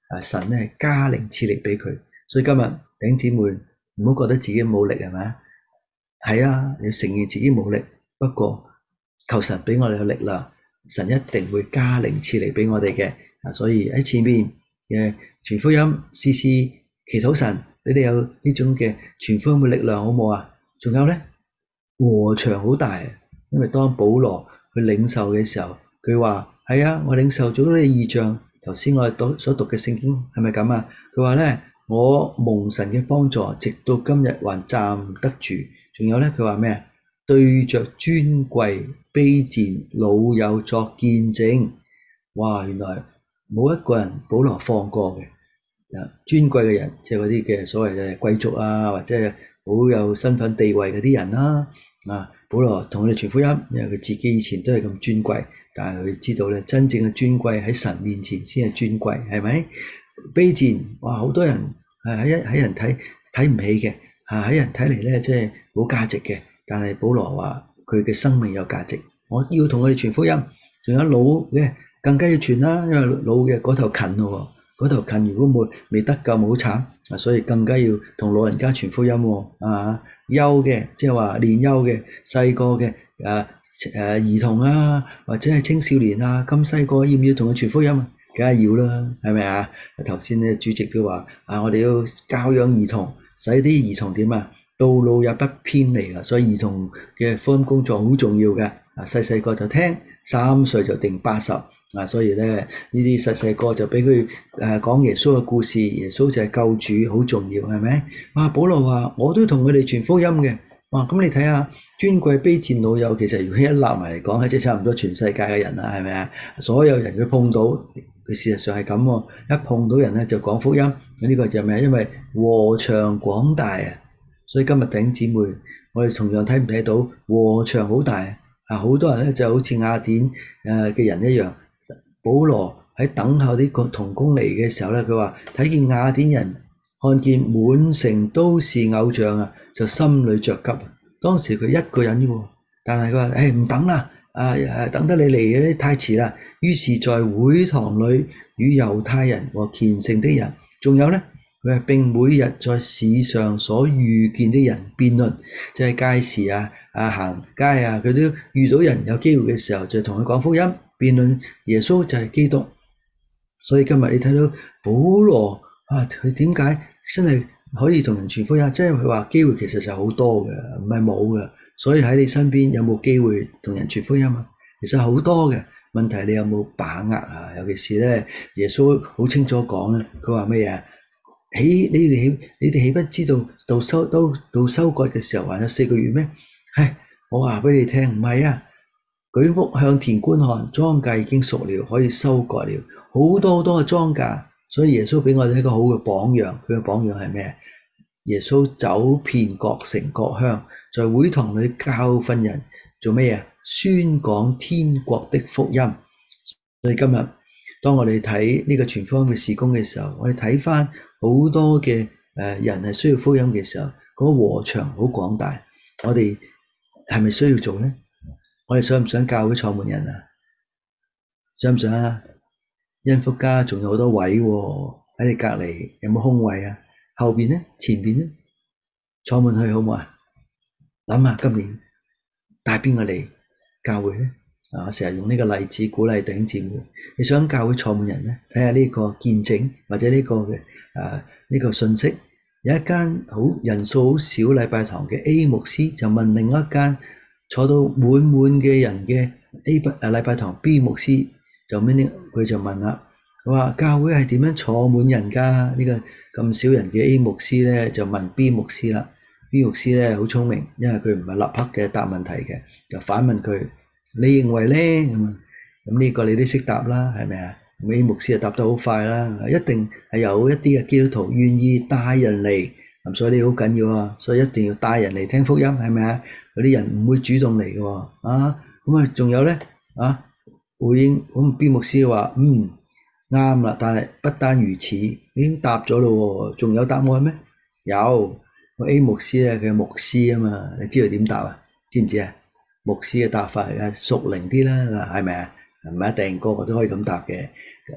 神咧加靈賜力俾佢。所以今日弟兄姊妹唔好覺得自己冇力係咪？係啊，你要承認自己冇力，不過求神俾我哋嘅力量，神一定會加靈賜力俾我哋嘅。所以喺前面嘅傳福音，試試祈禱神俾你有呢種嘅傳福音嘅力量，好冇啊？仲有咧，禾場好大，因為當保羅去領受嘅時候，佢話係啊，我領受咗啲異象。頭先我哋所讀嘅聖經係咪咁啊？佢話咧，我蒙神嘅幫助，直到今日還站得住。仲有咧，佢話咩啊？對着尊貴卑賤老友作見證。哇！原來冇一個人保羅放過嘅。尊貴嘅人，即係嗰啲嘅所謂嘅貴族啊，或者係好有身份地位嗰啲人啦。保羅同佢哋傳福音，因為佢自己以前都係咁尊貴，但係佢知道咧，真正嘅尊貴喺神面前先係尊貴，係咪？卑賤，哇！好多人喺人睇唔起嘅，喺人睇嚟咧，即係冇價值嘅。但係保羅話佢嘅生命有價值，我要同佢哋傳福音。仲有老嘅更加要傳啦，因為老嘅嗰頭近咯，嗰頭近如果未得救冇慘，所以更加要同老人家傳福音。幼嘅即係話年幼嘅細個嘅兒童啊，或者係青少年啊，咁細個要唔要同佢傳福音啊？梗係要啦，係咪啊？頭先咧主席都話我哋要教養兒童，使啲兒童點啊？道路也不偏離啊！所以兒童嘅福音工作好重要嘅。細個就聽，3歲就定80。所以咧呢啲細個就俾佢講耶穌嘅故事，耶穌就係救主，好重要，係咪？保羅話我都同佢哋傳福音嘅。咁你睇下尊貴卑賤老友，其實如果一立埋嚟講，即係差唔多全世界嘅人啦，係咪啊？所有人佢碰到，佢事實上係咁喎。一碰到人咧就講福音，呢個就係咩？因為禾場廣大啊！所以今日弟兄姊妹，我哋同樣睇唔睇到禾場好大好多人咧就好似雅典嘅人一樣。保羅喺等候啲同工嚟嘅時候咧，佢話睇見雅典人看見滿城都是偶像就心裏着急。當時佢一個人喎，但係佢話唔等啦，等得你嚟太遲啦。於是在會堂裏與猶太人和虔誠的人，仲有咧佢並每日在市上所遇見的人辯論，即係街市行街佢都遇到人有機會嘅時候就同佢講福音，辯論耶穌就係基督。所以今日你睇到保羅佢點解真係可以同人傳福音？即係佢話機會其實就好多嘅，唔係冇嘅。所以喺你身邊有冇機會同人傳福音啊？其實好多嘅，問題你有冇把握啊？尤其是咧，耶穌好清楚講咧，佢話咩嘢？你哋豈不知道到收割嘅時候還有4個月咩？我話俾你聽，唔係啊！舉目向田觀看，莊稼已經熟了，可以收割了，好多嘅莊稼。所以耶穌俾我哋一個好嘅榜樣，佢嘅榜樣係咩？耶穌走遍各城各鄉，在會堂裏教訓人，做咩嘢？宣講天國的福音。所以今日當我哋睇呢個傳福音嘅事工嘅時候，我哋睇翻好多嘅人係需要福音嘅時候，嗰個禾場好廣大，我哋係咪需要做呢？我哋想唔想教會創門人啊？想唔想啊？恩福家仲有好多位喺你隔籬，有冇空位啊？後邊呢？前邊呢？創門去好唔好啊？諗下今年帶邊個嚟教會呢？我成日用呢個例子鼓勵弟兄姊妹，你想教會創門人呢？睇下呢個見證或者呢個嘅呢個信息。有一間人數好少禮拜堂嘅 A 牧師就問另一間坐到滿嘅人嘅禮拜堂 B 牧師，佢就問啦，佢話教會係點樣坐滿人㗎？呢個咁少人嘅 A 牧師咧就問 B 牧師啦。B 牧師咧好聰明，因為佢唔係立刻嘅答問題嘅，就反問佢：你認為咧？咁呢個你都識答啦，係咪啊？A 牧師就答得好快啦，一定係有一啲嘅基督徒願意帶人嚟，咁所以呢好緊要啊，所以一定要帶人嚟聽福音，係咪啊？有啲人唔會主動嚟嘅喎，咁仲有咧回應咁 B 牧師話啱啦，但係不單如此，已經答咗咯，仲有答案咩？有，A 牧師咧佢係牧師啊嘛，你知道點答啊？知唔知啊？牧師嘅答法係屬靈啲啦，係咪啊？唔係一定個個都可以咁答嘅。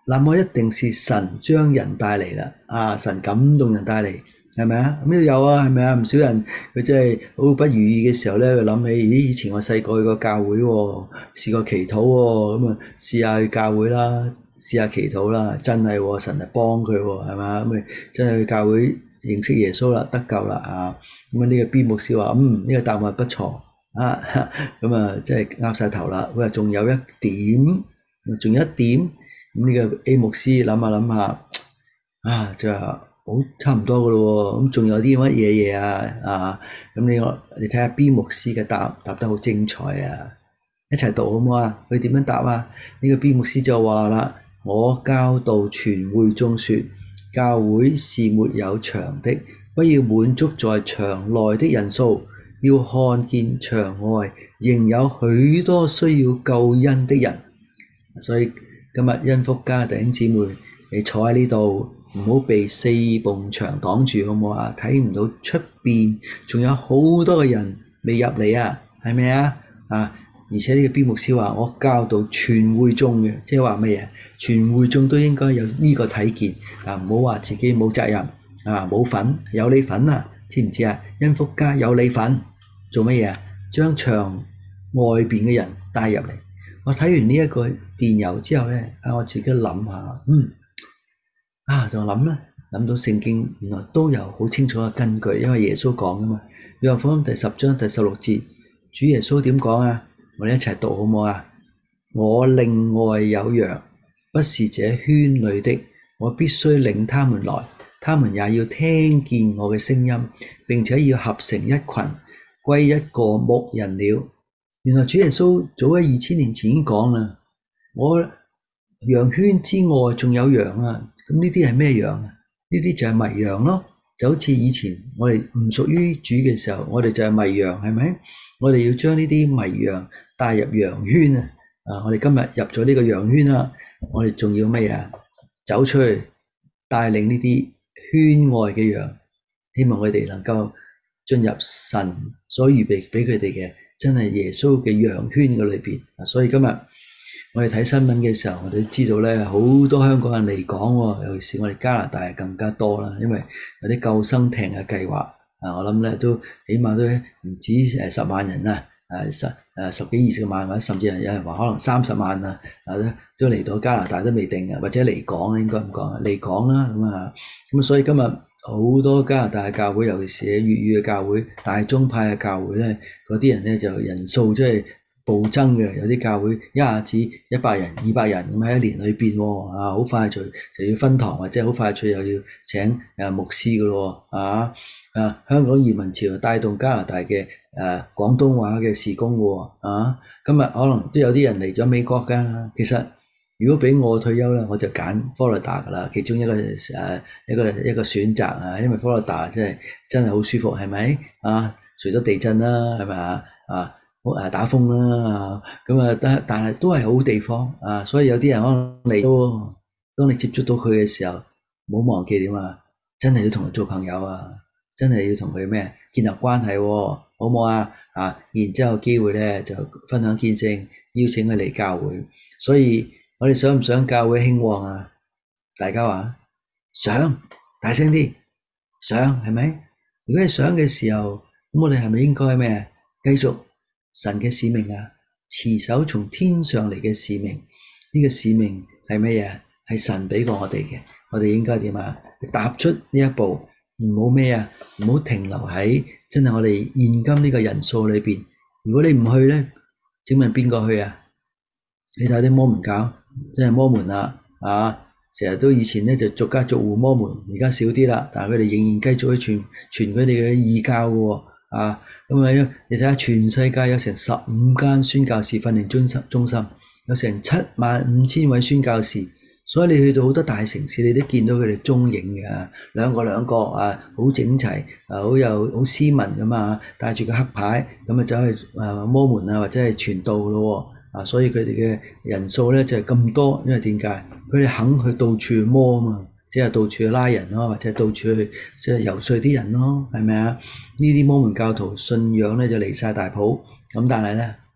那麼一定是神將人帶嚟啦，啊，神感動人帶嚟，係咪啊？咁都有啊，係咪啊？唔少人佢真係好不如意嘅時候咧，佢諗起，咦，以前我細個去過教會喎，試過祈禱喎，咁啊試下去教會啦，試下祈禱啦，真係喎，神係幫佢喎，係嘛？咁啊真係去教會認識耶穌啦，得救啦啊！咁啊呢個 B 牧師話，呢個答案不錯啊，咁啊真係啱晒頭啦。佢話仲有一點，仲有一點。咁呢個 A 牧師諗下諗下，啊就話好差唔多噶咯喎，咁仲有啲乜嘢啊？咁你睇下 B 牧師嘅答得好精彩啊！一齊讀好唔好啊？佢點樣答啊？呢個 B 牧師就話啦：我教導全會眾說，教會是沒有牆的，不要滿足在牆內的人數，要看見牆外仍有許多需要救恩的人。所以今日恩福家弟兄姊妹，你坐喺呢度，唔好被四埲牆擋住，好唔好啊？睇唔到出邊仲有好多嘅人未入嚟啊，係咪啊？而且呢個 B 牧師話：我教導全會眾嘅，即係話乜嘢？全會眾都應該有呢個體見啊！唔好話自己冇責任啊，冇份，有你份啊！知唔知啊？恩福家有你份，做乜嘢啊？將牆外邊嘅人帶入嚟。我睇完呢一個電郵之後咧，我自己諗下，就諗啦，諗到聖經原來都有好清楚嘅根據，因為耶穌講噶嘛。約翰福音第10章第16節，主耶穌點講啊？我哋一齊讀好唔好啊？我另外有羊，不是這圈裏的，我必須領他們來，他們也要聽見我嘅聲音，並且要合成一群，歸一個牧人了。原來主耶穌早喺2000年前已經講啦，我羊圈之外仲有羊啊！咁呢啲係咩羊啊？呢啲就係迷羊咯，就好似以前我哋唔屬於主嘅時候，我哋就係迷羊，係咪？我哋要將呢啲迷羊帶入羊圈啊！我哋今日入咗呢個羊圈啦，我哋仲要咩啊？走出去帶領呢啲圈外嘅羊，希望佢哋能夠進入神所預備俾佢哋嘅。真係耶穌嘅羊圈嘅裏邊，所以今日我哋睇新聞嘅時候，我哋都知道咧，好多香港人嚟港喎，尤其是我哋加拿大更加多啦，因為有啲救生艇嘅計劃，我諗咧都起碼都唔止10萬人啊，十幾20萬或者甚至有人話可能30萬啊，都嚟到加拿大都未定啊，或者嚟港應該咁講，嚟港啦咁所以今日好多加拿大嘅教會，尤其是粵語嘅教會、大宗派嘅教會咧，嗰啲人咧就人數即係暴增嘅，有啲教會一下子100人、200人咁喺一年裏邊喎，好快就要分堂，或者好快脆又要請牧師嘅咯，香港移民潮帶動加拿大嘅廣東話嘅事工喎，今日可能都有啲人嚟咗美國㗎，其實。如果俾我退休咧，我就揀佛羅里達噶啦，其中一個選擇啊，因為佛羅里達真係好舒服，係咪啊？除咗地震啦，係咪啊？打風啦，但係都係好地方啊，所以有啲人可能嚟到，當你接觸到佢嘅時候，唔好忘記點啊，真係要同佢做朋友啊，真係要同佢建立關係，好唔好啊？然之後有機會咧就分享見證，邀請佢嚟教會，所以。我哋想唔想教會興旺啊？大家話想，大聲啲，想係咪？如果係想嘅時候，咁我哋係咪應該咩？繼續神嘅使命啊，持守從天上嚟嘅使命。呢個使命係咩嘢？係神俾過我哋嘅，我哋應該點啊？踏出呢一步，唔好咩啊？唔好停留喺真係我哋現今呢個人數裏邊。如果你唔去咧，請問邊個去啊？你睇啲摩門教。真係摩門啦，成日都以前咧就逐家逐戶摩門，而家少啲啦，但係佢哋仍然繼續去傳佢哋嘅異教嘅喎，你睇下全世界有成15間宣教士訓練中心，有成75000位宣教士，所以你去到好多大城市，你都見到佢哋蹤影嘅，兩個好整齊，好斯文咁啊，帶住個黑牌咁走去摩門啊或者係傳道咯。所以佢哋嘅人數咧就係咁多，因為點解？佢哋肯去到處去摸啊嘛，即係到處去拉人咯，或者到處去即係遊說啲人咯，係咪啊？呢啲摩門教徒信仰咧就離晒大譜，咁但係咧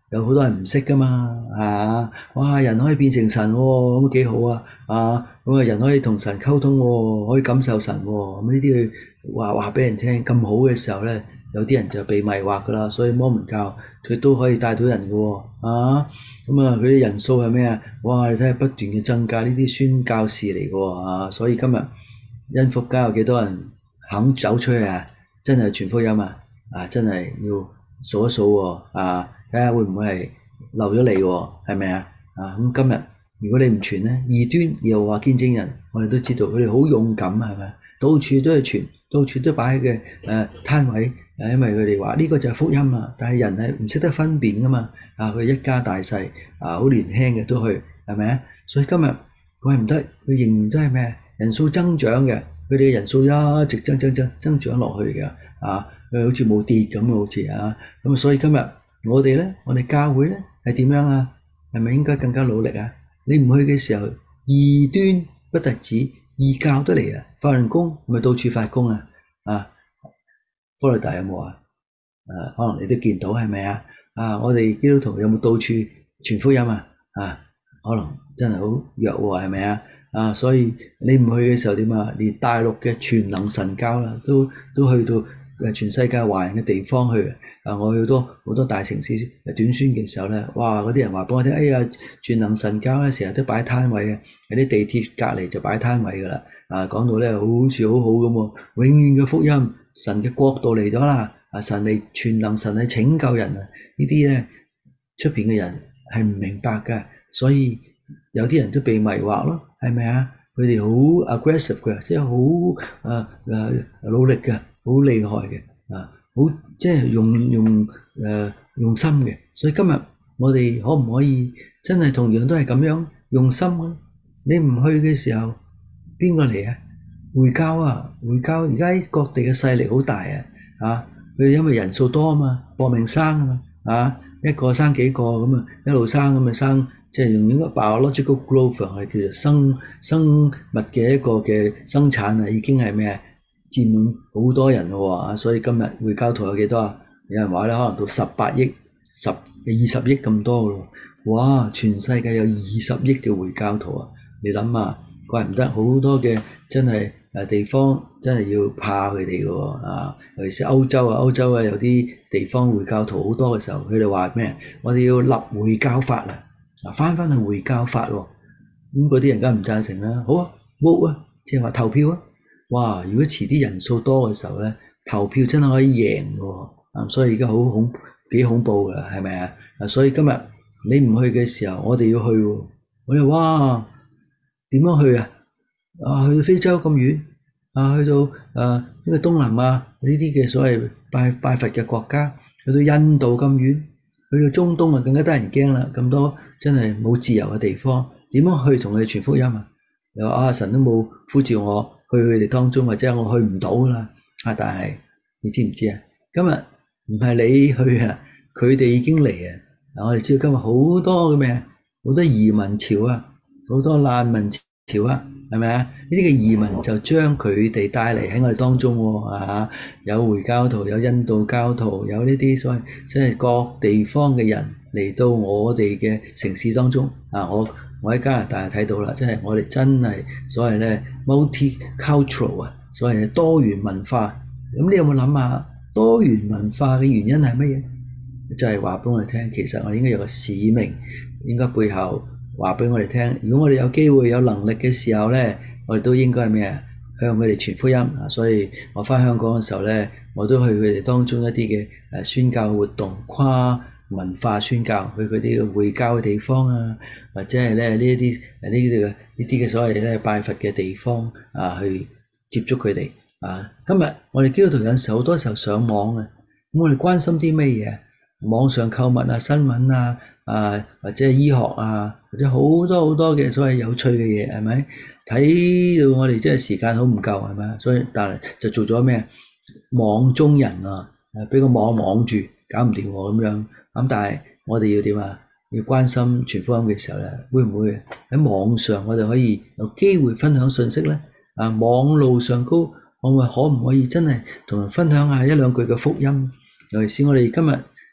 有好多人唔識噶嘛，哇！人可以變成神喎，咁幾好啊！咁啊人可以同神溝通喎，可以感受神喎，咁呢啲去話俾人聽咁好嘅時候咧，有啲人就被迷惑噶啦，所以摩門教佢都可以帶到人嘅喎，咁啊佢啲人數係咩啊？哇！你睇下不斷嘅增加，呢啲宣教士嚟嘅喎，所以今日恩福家有幾多人肯走出去啊？真係傳福音啊！真係要數一數喎，睇下會唔會係漏咗你喎？係咪啊？咁今日如果你唔傳咧，異端又話見證人，我哋都知道佢哋好勇敢，係咪？到處都係傳，到處都擺喺嘅攤位，因為佢哋話呢個就係福音啊！但係人係唔識得分辨噶嘛，佢一家大細好年輕嘅都去，係咪啊？所以今日佢唔得，佢仍然都係咩？人數增長嘅，佢哋嘅人數一直增長落去嘅，佢好似冇跌咁，好似咁啊！所以今日我哋咧，我哋教會咧係點樣啊？係咪應該更加努力啊？你唔去嘅時候，異端不特止，異教都嚟啊！發人工咪到處發工啊！科羅大有冇啊？可能你都見到係咪啊？我哋基督徒有冇到處傳福音啊？可能真係好弱喎，係咪啊？所以你唔去嘅時候點啊？連大陸嘅全能神教啦，都去到全世界華人嘅地方去。我去好多大城市短宣嘅時候咧，哇！嗰啲人話俾我聽，哎呀，全能神教咧成日都擺攤位嘅，喺啲地鐵隔離就擺攤位噶啦。講到咧好似好好咁喎，永遠嘅福音，神嘅國度嚟咗啦。神嚟全能神嚟拯救人啊！呢啲咧出邊嘅人係唔明白嘅，所以有啲人都被迷惑咯，係咪啊？佢哋好 aggressive 嘅，即係好努力嘅，好厲害嘅，好即係用心嘅。所以今日我哋可唔可以真係同樣都係咁樣用心啊？你唔去嘅時候，邊個嚟啊？回教而家各地嘅勢力好大啊！佢哋因為人數多啊嘛，搏命生啊嘛，一個生幾個咁啊，一路生咁啊生，即係用呢個 biological growth 係叫做生物嘅一個嘅生產啊，已經係咩？佔滿好多人咯喎，所以今日回教徒有幾多啊？有人話咧，可能到18億、20億咁多咯。哇！全世界有20億嘅回教徒啊！你諗下，怪唔得好多嘅真係地方真係要怕佢哋嘅喎，尤其是歐洲啊，有啲地方回教徒好多嘅時候，佢哋話咩？我哋要立回教法啊！翻去回教法喎，咁嗰啲人梗係唔贊成啦。好啊，vote啊，即係話投票啊！哇！如果遲啲人數多嘅時候咧，投票真係可以贏嘅，所以而家幾恐怖㗎，係咪啊？所以今日你唔去嘅時候，我哋要去喎。我哋哇，點樣去啊？去到非洲咁遠，去到呢個東南亞呢啲嘅所謂拜佛嘅國家，去到印度咁遠，去到中東啊更加得人驚啦！咁多真係冇自由嘅地方，點樣去同佢哋傳福音啊？又話神都冇呼召我去佢哋當中，或者我去唔到啦。但係你知唔知啊？今日唔係你去啊，佢哋已經嚟啊！我哋知道今日好多嘅咩？好多移民潮啊，好多難民潮啊，係咪啊？呢啲嘅移民就將佢哋帶嚟喺我哋當中喎，有回教徒，有印度教徒，有呢啲所謂即係各地方嘅人嚟到我哋嘅城市當中。我喺加拿大睇到啦，即係我哋真係所謂咧 multicultural 啊，所謂多元文化。咁你有冇諗下多元文化嘅原因係乜嘢？就係話俾我哋聽，其實我哋應該有個使命，應該背後話俾我哋聽。如果我哋有機會有能力嘅時候咧，我哋都應該係咩啊？向佢哋傳福音。所以我翻香港嘅時候咧，我都去佢哋當中一啲嘅宣教活動，跨文化宣教，去佢啲回教嘅地方啊，或者係咧呢啲嘅所謂咧拜佛嘅地方去接觸佢哋。今日我哋基督徒有時候好多時候上網啊，咁我哋關心啲咩嘢？網上購物啊、新聞啊、或者係醫學啊，或者好多嘅所謂有趣嘅嘢，係咪？睇到我哋真係時間好唔夠，係咪？所以但係就做咗咩？網中人啊，俾個網住，搞唔掂喎咁樣。咁但係我哋要點啊？要關心傳福音嘅時候咧，會唔會喺網上我哋可以有機會分享信息咧？網路上高，可唔可以真係同人分享下一兩句嘅福音？尤其是我哋今日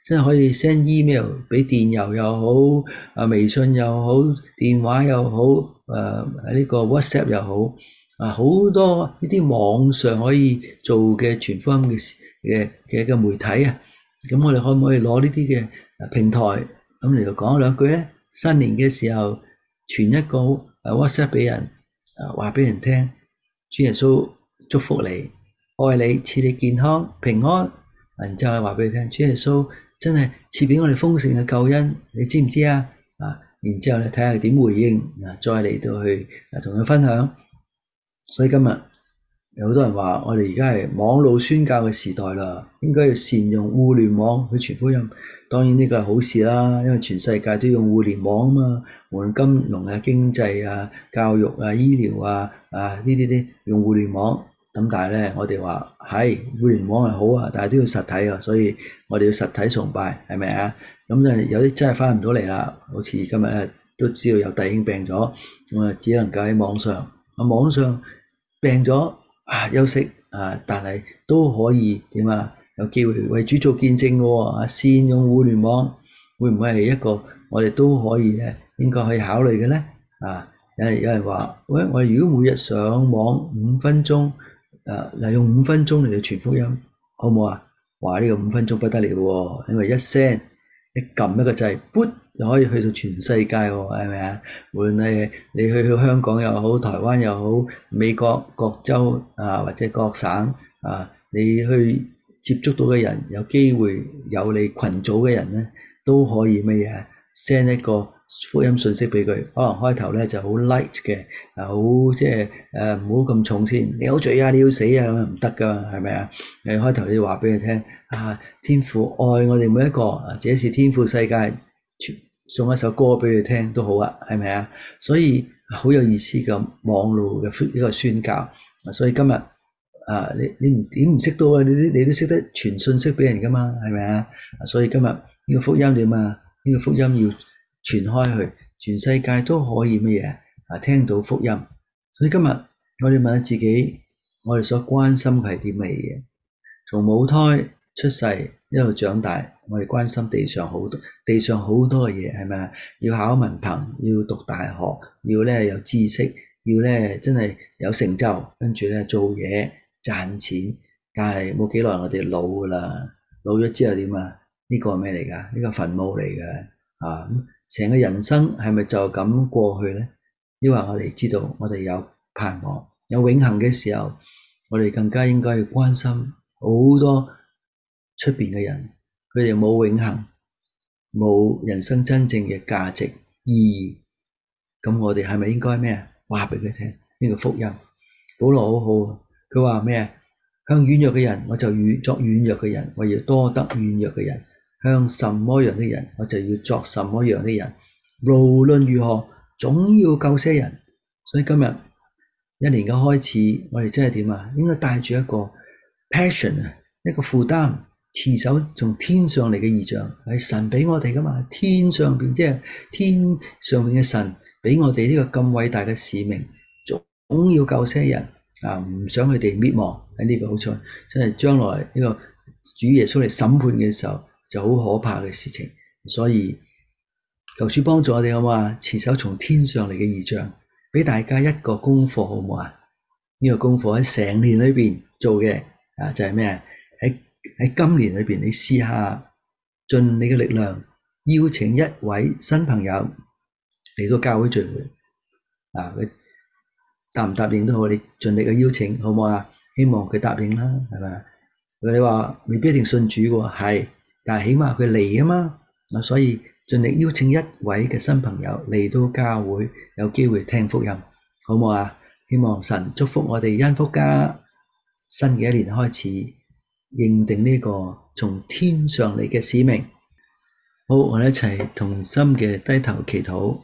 真係可以 send email 俾電郵又好，微信又好，電話又好，呢個 WhatsApp 又好，好多呢啲網上可以做嘅傳福音嘅媒體啊。咁我哋可唔可以攞呢啲嘅平台咁嚟到講兩句咧？新年嘅時候傳一個WhatsApp 俾人，話俾人聽，主耶穌祝福你，愛你，賜你健康平安。然之後話俾你聽，主耶穌真係賜俾我哋豐盛嘅救恩，你知唔知啊？然之後咧睇下點回應，再嚟到去同佢分享。所以今日有好多人話，我哋而家係網絡宣教嘅時代啦，應該要善用互聯網去傳福音。當然呢個係好事啦，因為全世界都用互聯網啊嘛，無論金融啊、經濟啊、教育啊、醫療啊呢啲用互聯網。咁但係咧，我哋話係互聯網係好啊，但係都要實體啊，所以我哋要實體崇拜，係咪啊？咁就有啲真係翻唔到嚟啦，好似今日都知道有弟兄病咗，咁啊只能夠喺網上病咗休息但係都可以點啊？有機會為主做見證嘅喎，善用互聯網會唔會係一個我哋都可以咧，應該可以考慮嘅咧？有人話喂，我哋如果每日上網5分鐘，用5分鐘嚟到傳福音，好唔好啊？話呢個5分鐘不得了喎，因為一聲你撳一個掣，噗就可以去到全世界喎，係咪啊？無論係你去香港又好，台灣又好，美國各州或者各省你去接觸到嘅人，有機會有你群組嘅人咧，都可以乜嘢 send 一個福音信息俾佢。可能開頭咧就好 light 嘅，好即係唔好咁重先。你好罪啊，你要死啊，咁唔得噶，係咪啊？開頭你話俾佢聽天父愛我哋每一個，這是天父世界，送一首歌俾你聽都好啊，係咪啊？所以好有意思嘅網絡嘅呢個宣教。所以今日你唔識到啊？你都識得傳信息俾人噶嘛？係咪啊？所以今日呢個福音點啊？呢個福音要傳開去，全世界都可以乜嘢聽到福音。所以今日我哋問下自己，我哋所關心嘅係啲乜嘢？從母胎出世一路長大，我哋關心地上好多嘅嘢，係咪啊？要考文憑，要讀大學，要咧有知識，要咧真係有成就，跟住咧做嘢賺錢。但係冇幾耐我哋老噶啦，老咗之後點啊？呢個係咩嚟噶？呢個墳墓嚟嘅咁成個人生係咪就咁過去咧？因為我哋知道我哋有盼望，有永恆嘅時候，我哋更加應該要關心好多出邊嘅人，佢哋冇永恆，冇人生真正嘅價值意義。咁我哋係咪應該咩啊？話俾佢聽呢個福音。保羅好好，佢話咩啊？向軟弱嘅人，我就作軟弱嘅人，我要多得軟弱嘅人；向什麼樣的人，我就要作什麼樣的人。無論如何，總要救些人。所以今日一年嘅開始，我哋真係點啊？應該帶住一個 passion 一個負擔，持守從天上嚟嘅異象，係神俾我哋噶嘛？天上邊即係天上邊嘅神俾我哋呢個咁偉大嘅使命，總要救些人唔想佢哋滅亡。喺呢個好彩，真係將來呢個主耶穌嚟審判嘅時候就好可怕嘅事情。所以求主幫助我哋好嘛？持守從天上嚟嘅異象，俾大家一個功課好唔好啊？呢個功課喺成年裏邊做嘅就係咩啊？喺今年裏邊，你試下盡你嘅力量邀請一位新朋友嚟到教會聚會佢答唔答應都好，你盡力去邀請好唔好啊？希望佢答應啦，係咪？你話未必一定信主嘅，係，但係起碼佢嚟啊嘛，所以盡力邀請一位嘅新朋友嚟到教會，有機會聽福音，好唔好啊？希望神祝福我哋恩福家，新嘅一年開始認定呢個從天上嚟嘅使命。好，我哋一齊同心嘅低頭祈禱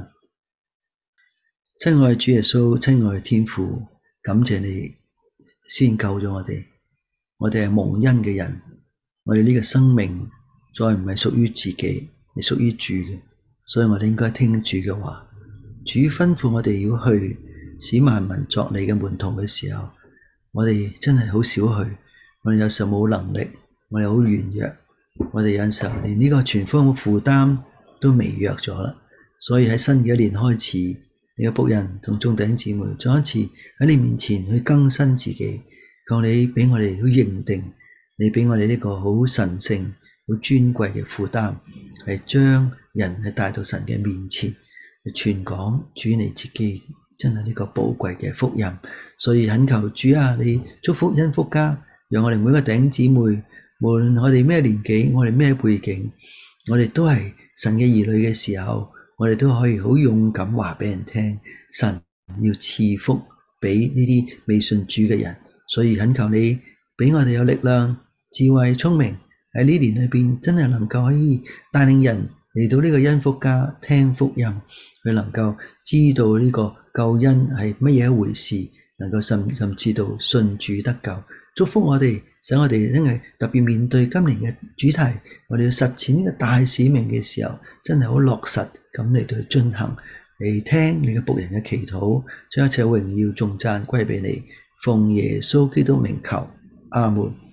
親愛主耶穌，親愛天父，感謝你先救咗我哋，我哋係蒙恩嘅人，我哋呢個生命再唔係屬於自己，係屬於主嘅，所以我哋應該聽主嘅話。主吩咐我哋要去使萬民作你嘅門徒嘅時候，我哋真係好少去，我哋有時候冇能力，我哋好軟弱， 我哋有陣時候連呢個傳福音嘅負擔都微弱咗啦。所以喺新嘅一年開始，你嘅僕人同眾弟兄姊妹再一次喺你面前去更新自己，求你俾我哋去認定，你俾我哋呢個好神聖、好尊貴嘅負擔，係將人係帶到神嘅面前，去傳講主你自己真係呢個寶貴嘅福音。所以懇求主啊，你祝福恩福家，讓我哋每個弟兄姊妹，無論我哋咩年紀，我哋咩背景，我哋都係神嘅兒女嘅時候，我哋都可以好勇敢話俾人聽，神要賜福俾呢啲未信主嘅人。所以懇求你俾我哋有力量、智慧、聰明，喺呢年裏邊真係能夠可以帶領人嚟到呢個恩福家聽福音，佢能夠知道呢個救恩係乜嘢一回事，能夠甚至到信主得救。祝福我哋，使我哋因為特別面對今年嘅主題，我哋要實踐呢個大使命嘅時候，真係好落實咁嚟到去進行，嚟聽你嘅僕人嘅祈禱，將一切榮耀頌讚歸俾你，奉耶穌基督名求，阿門。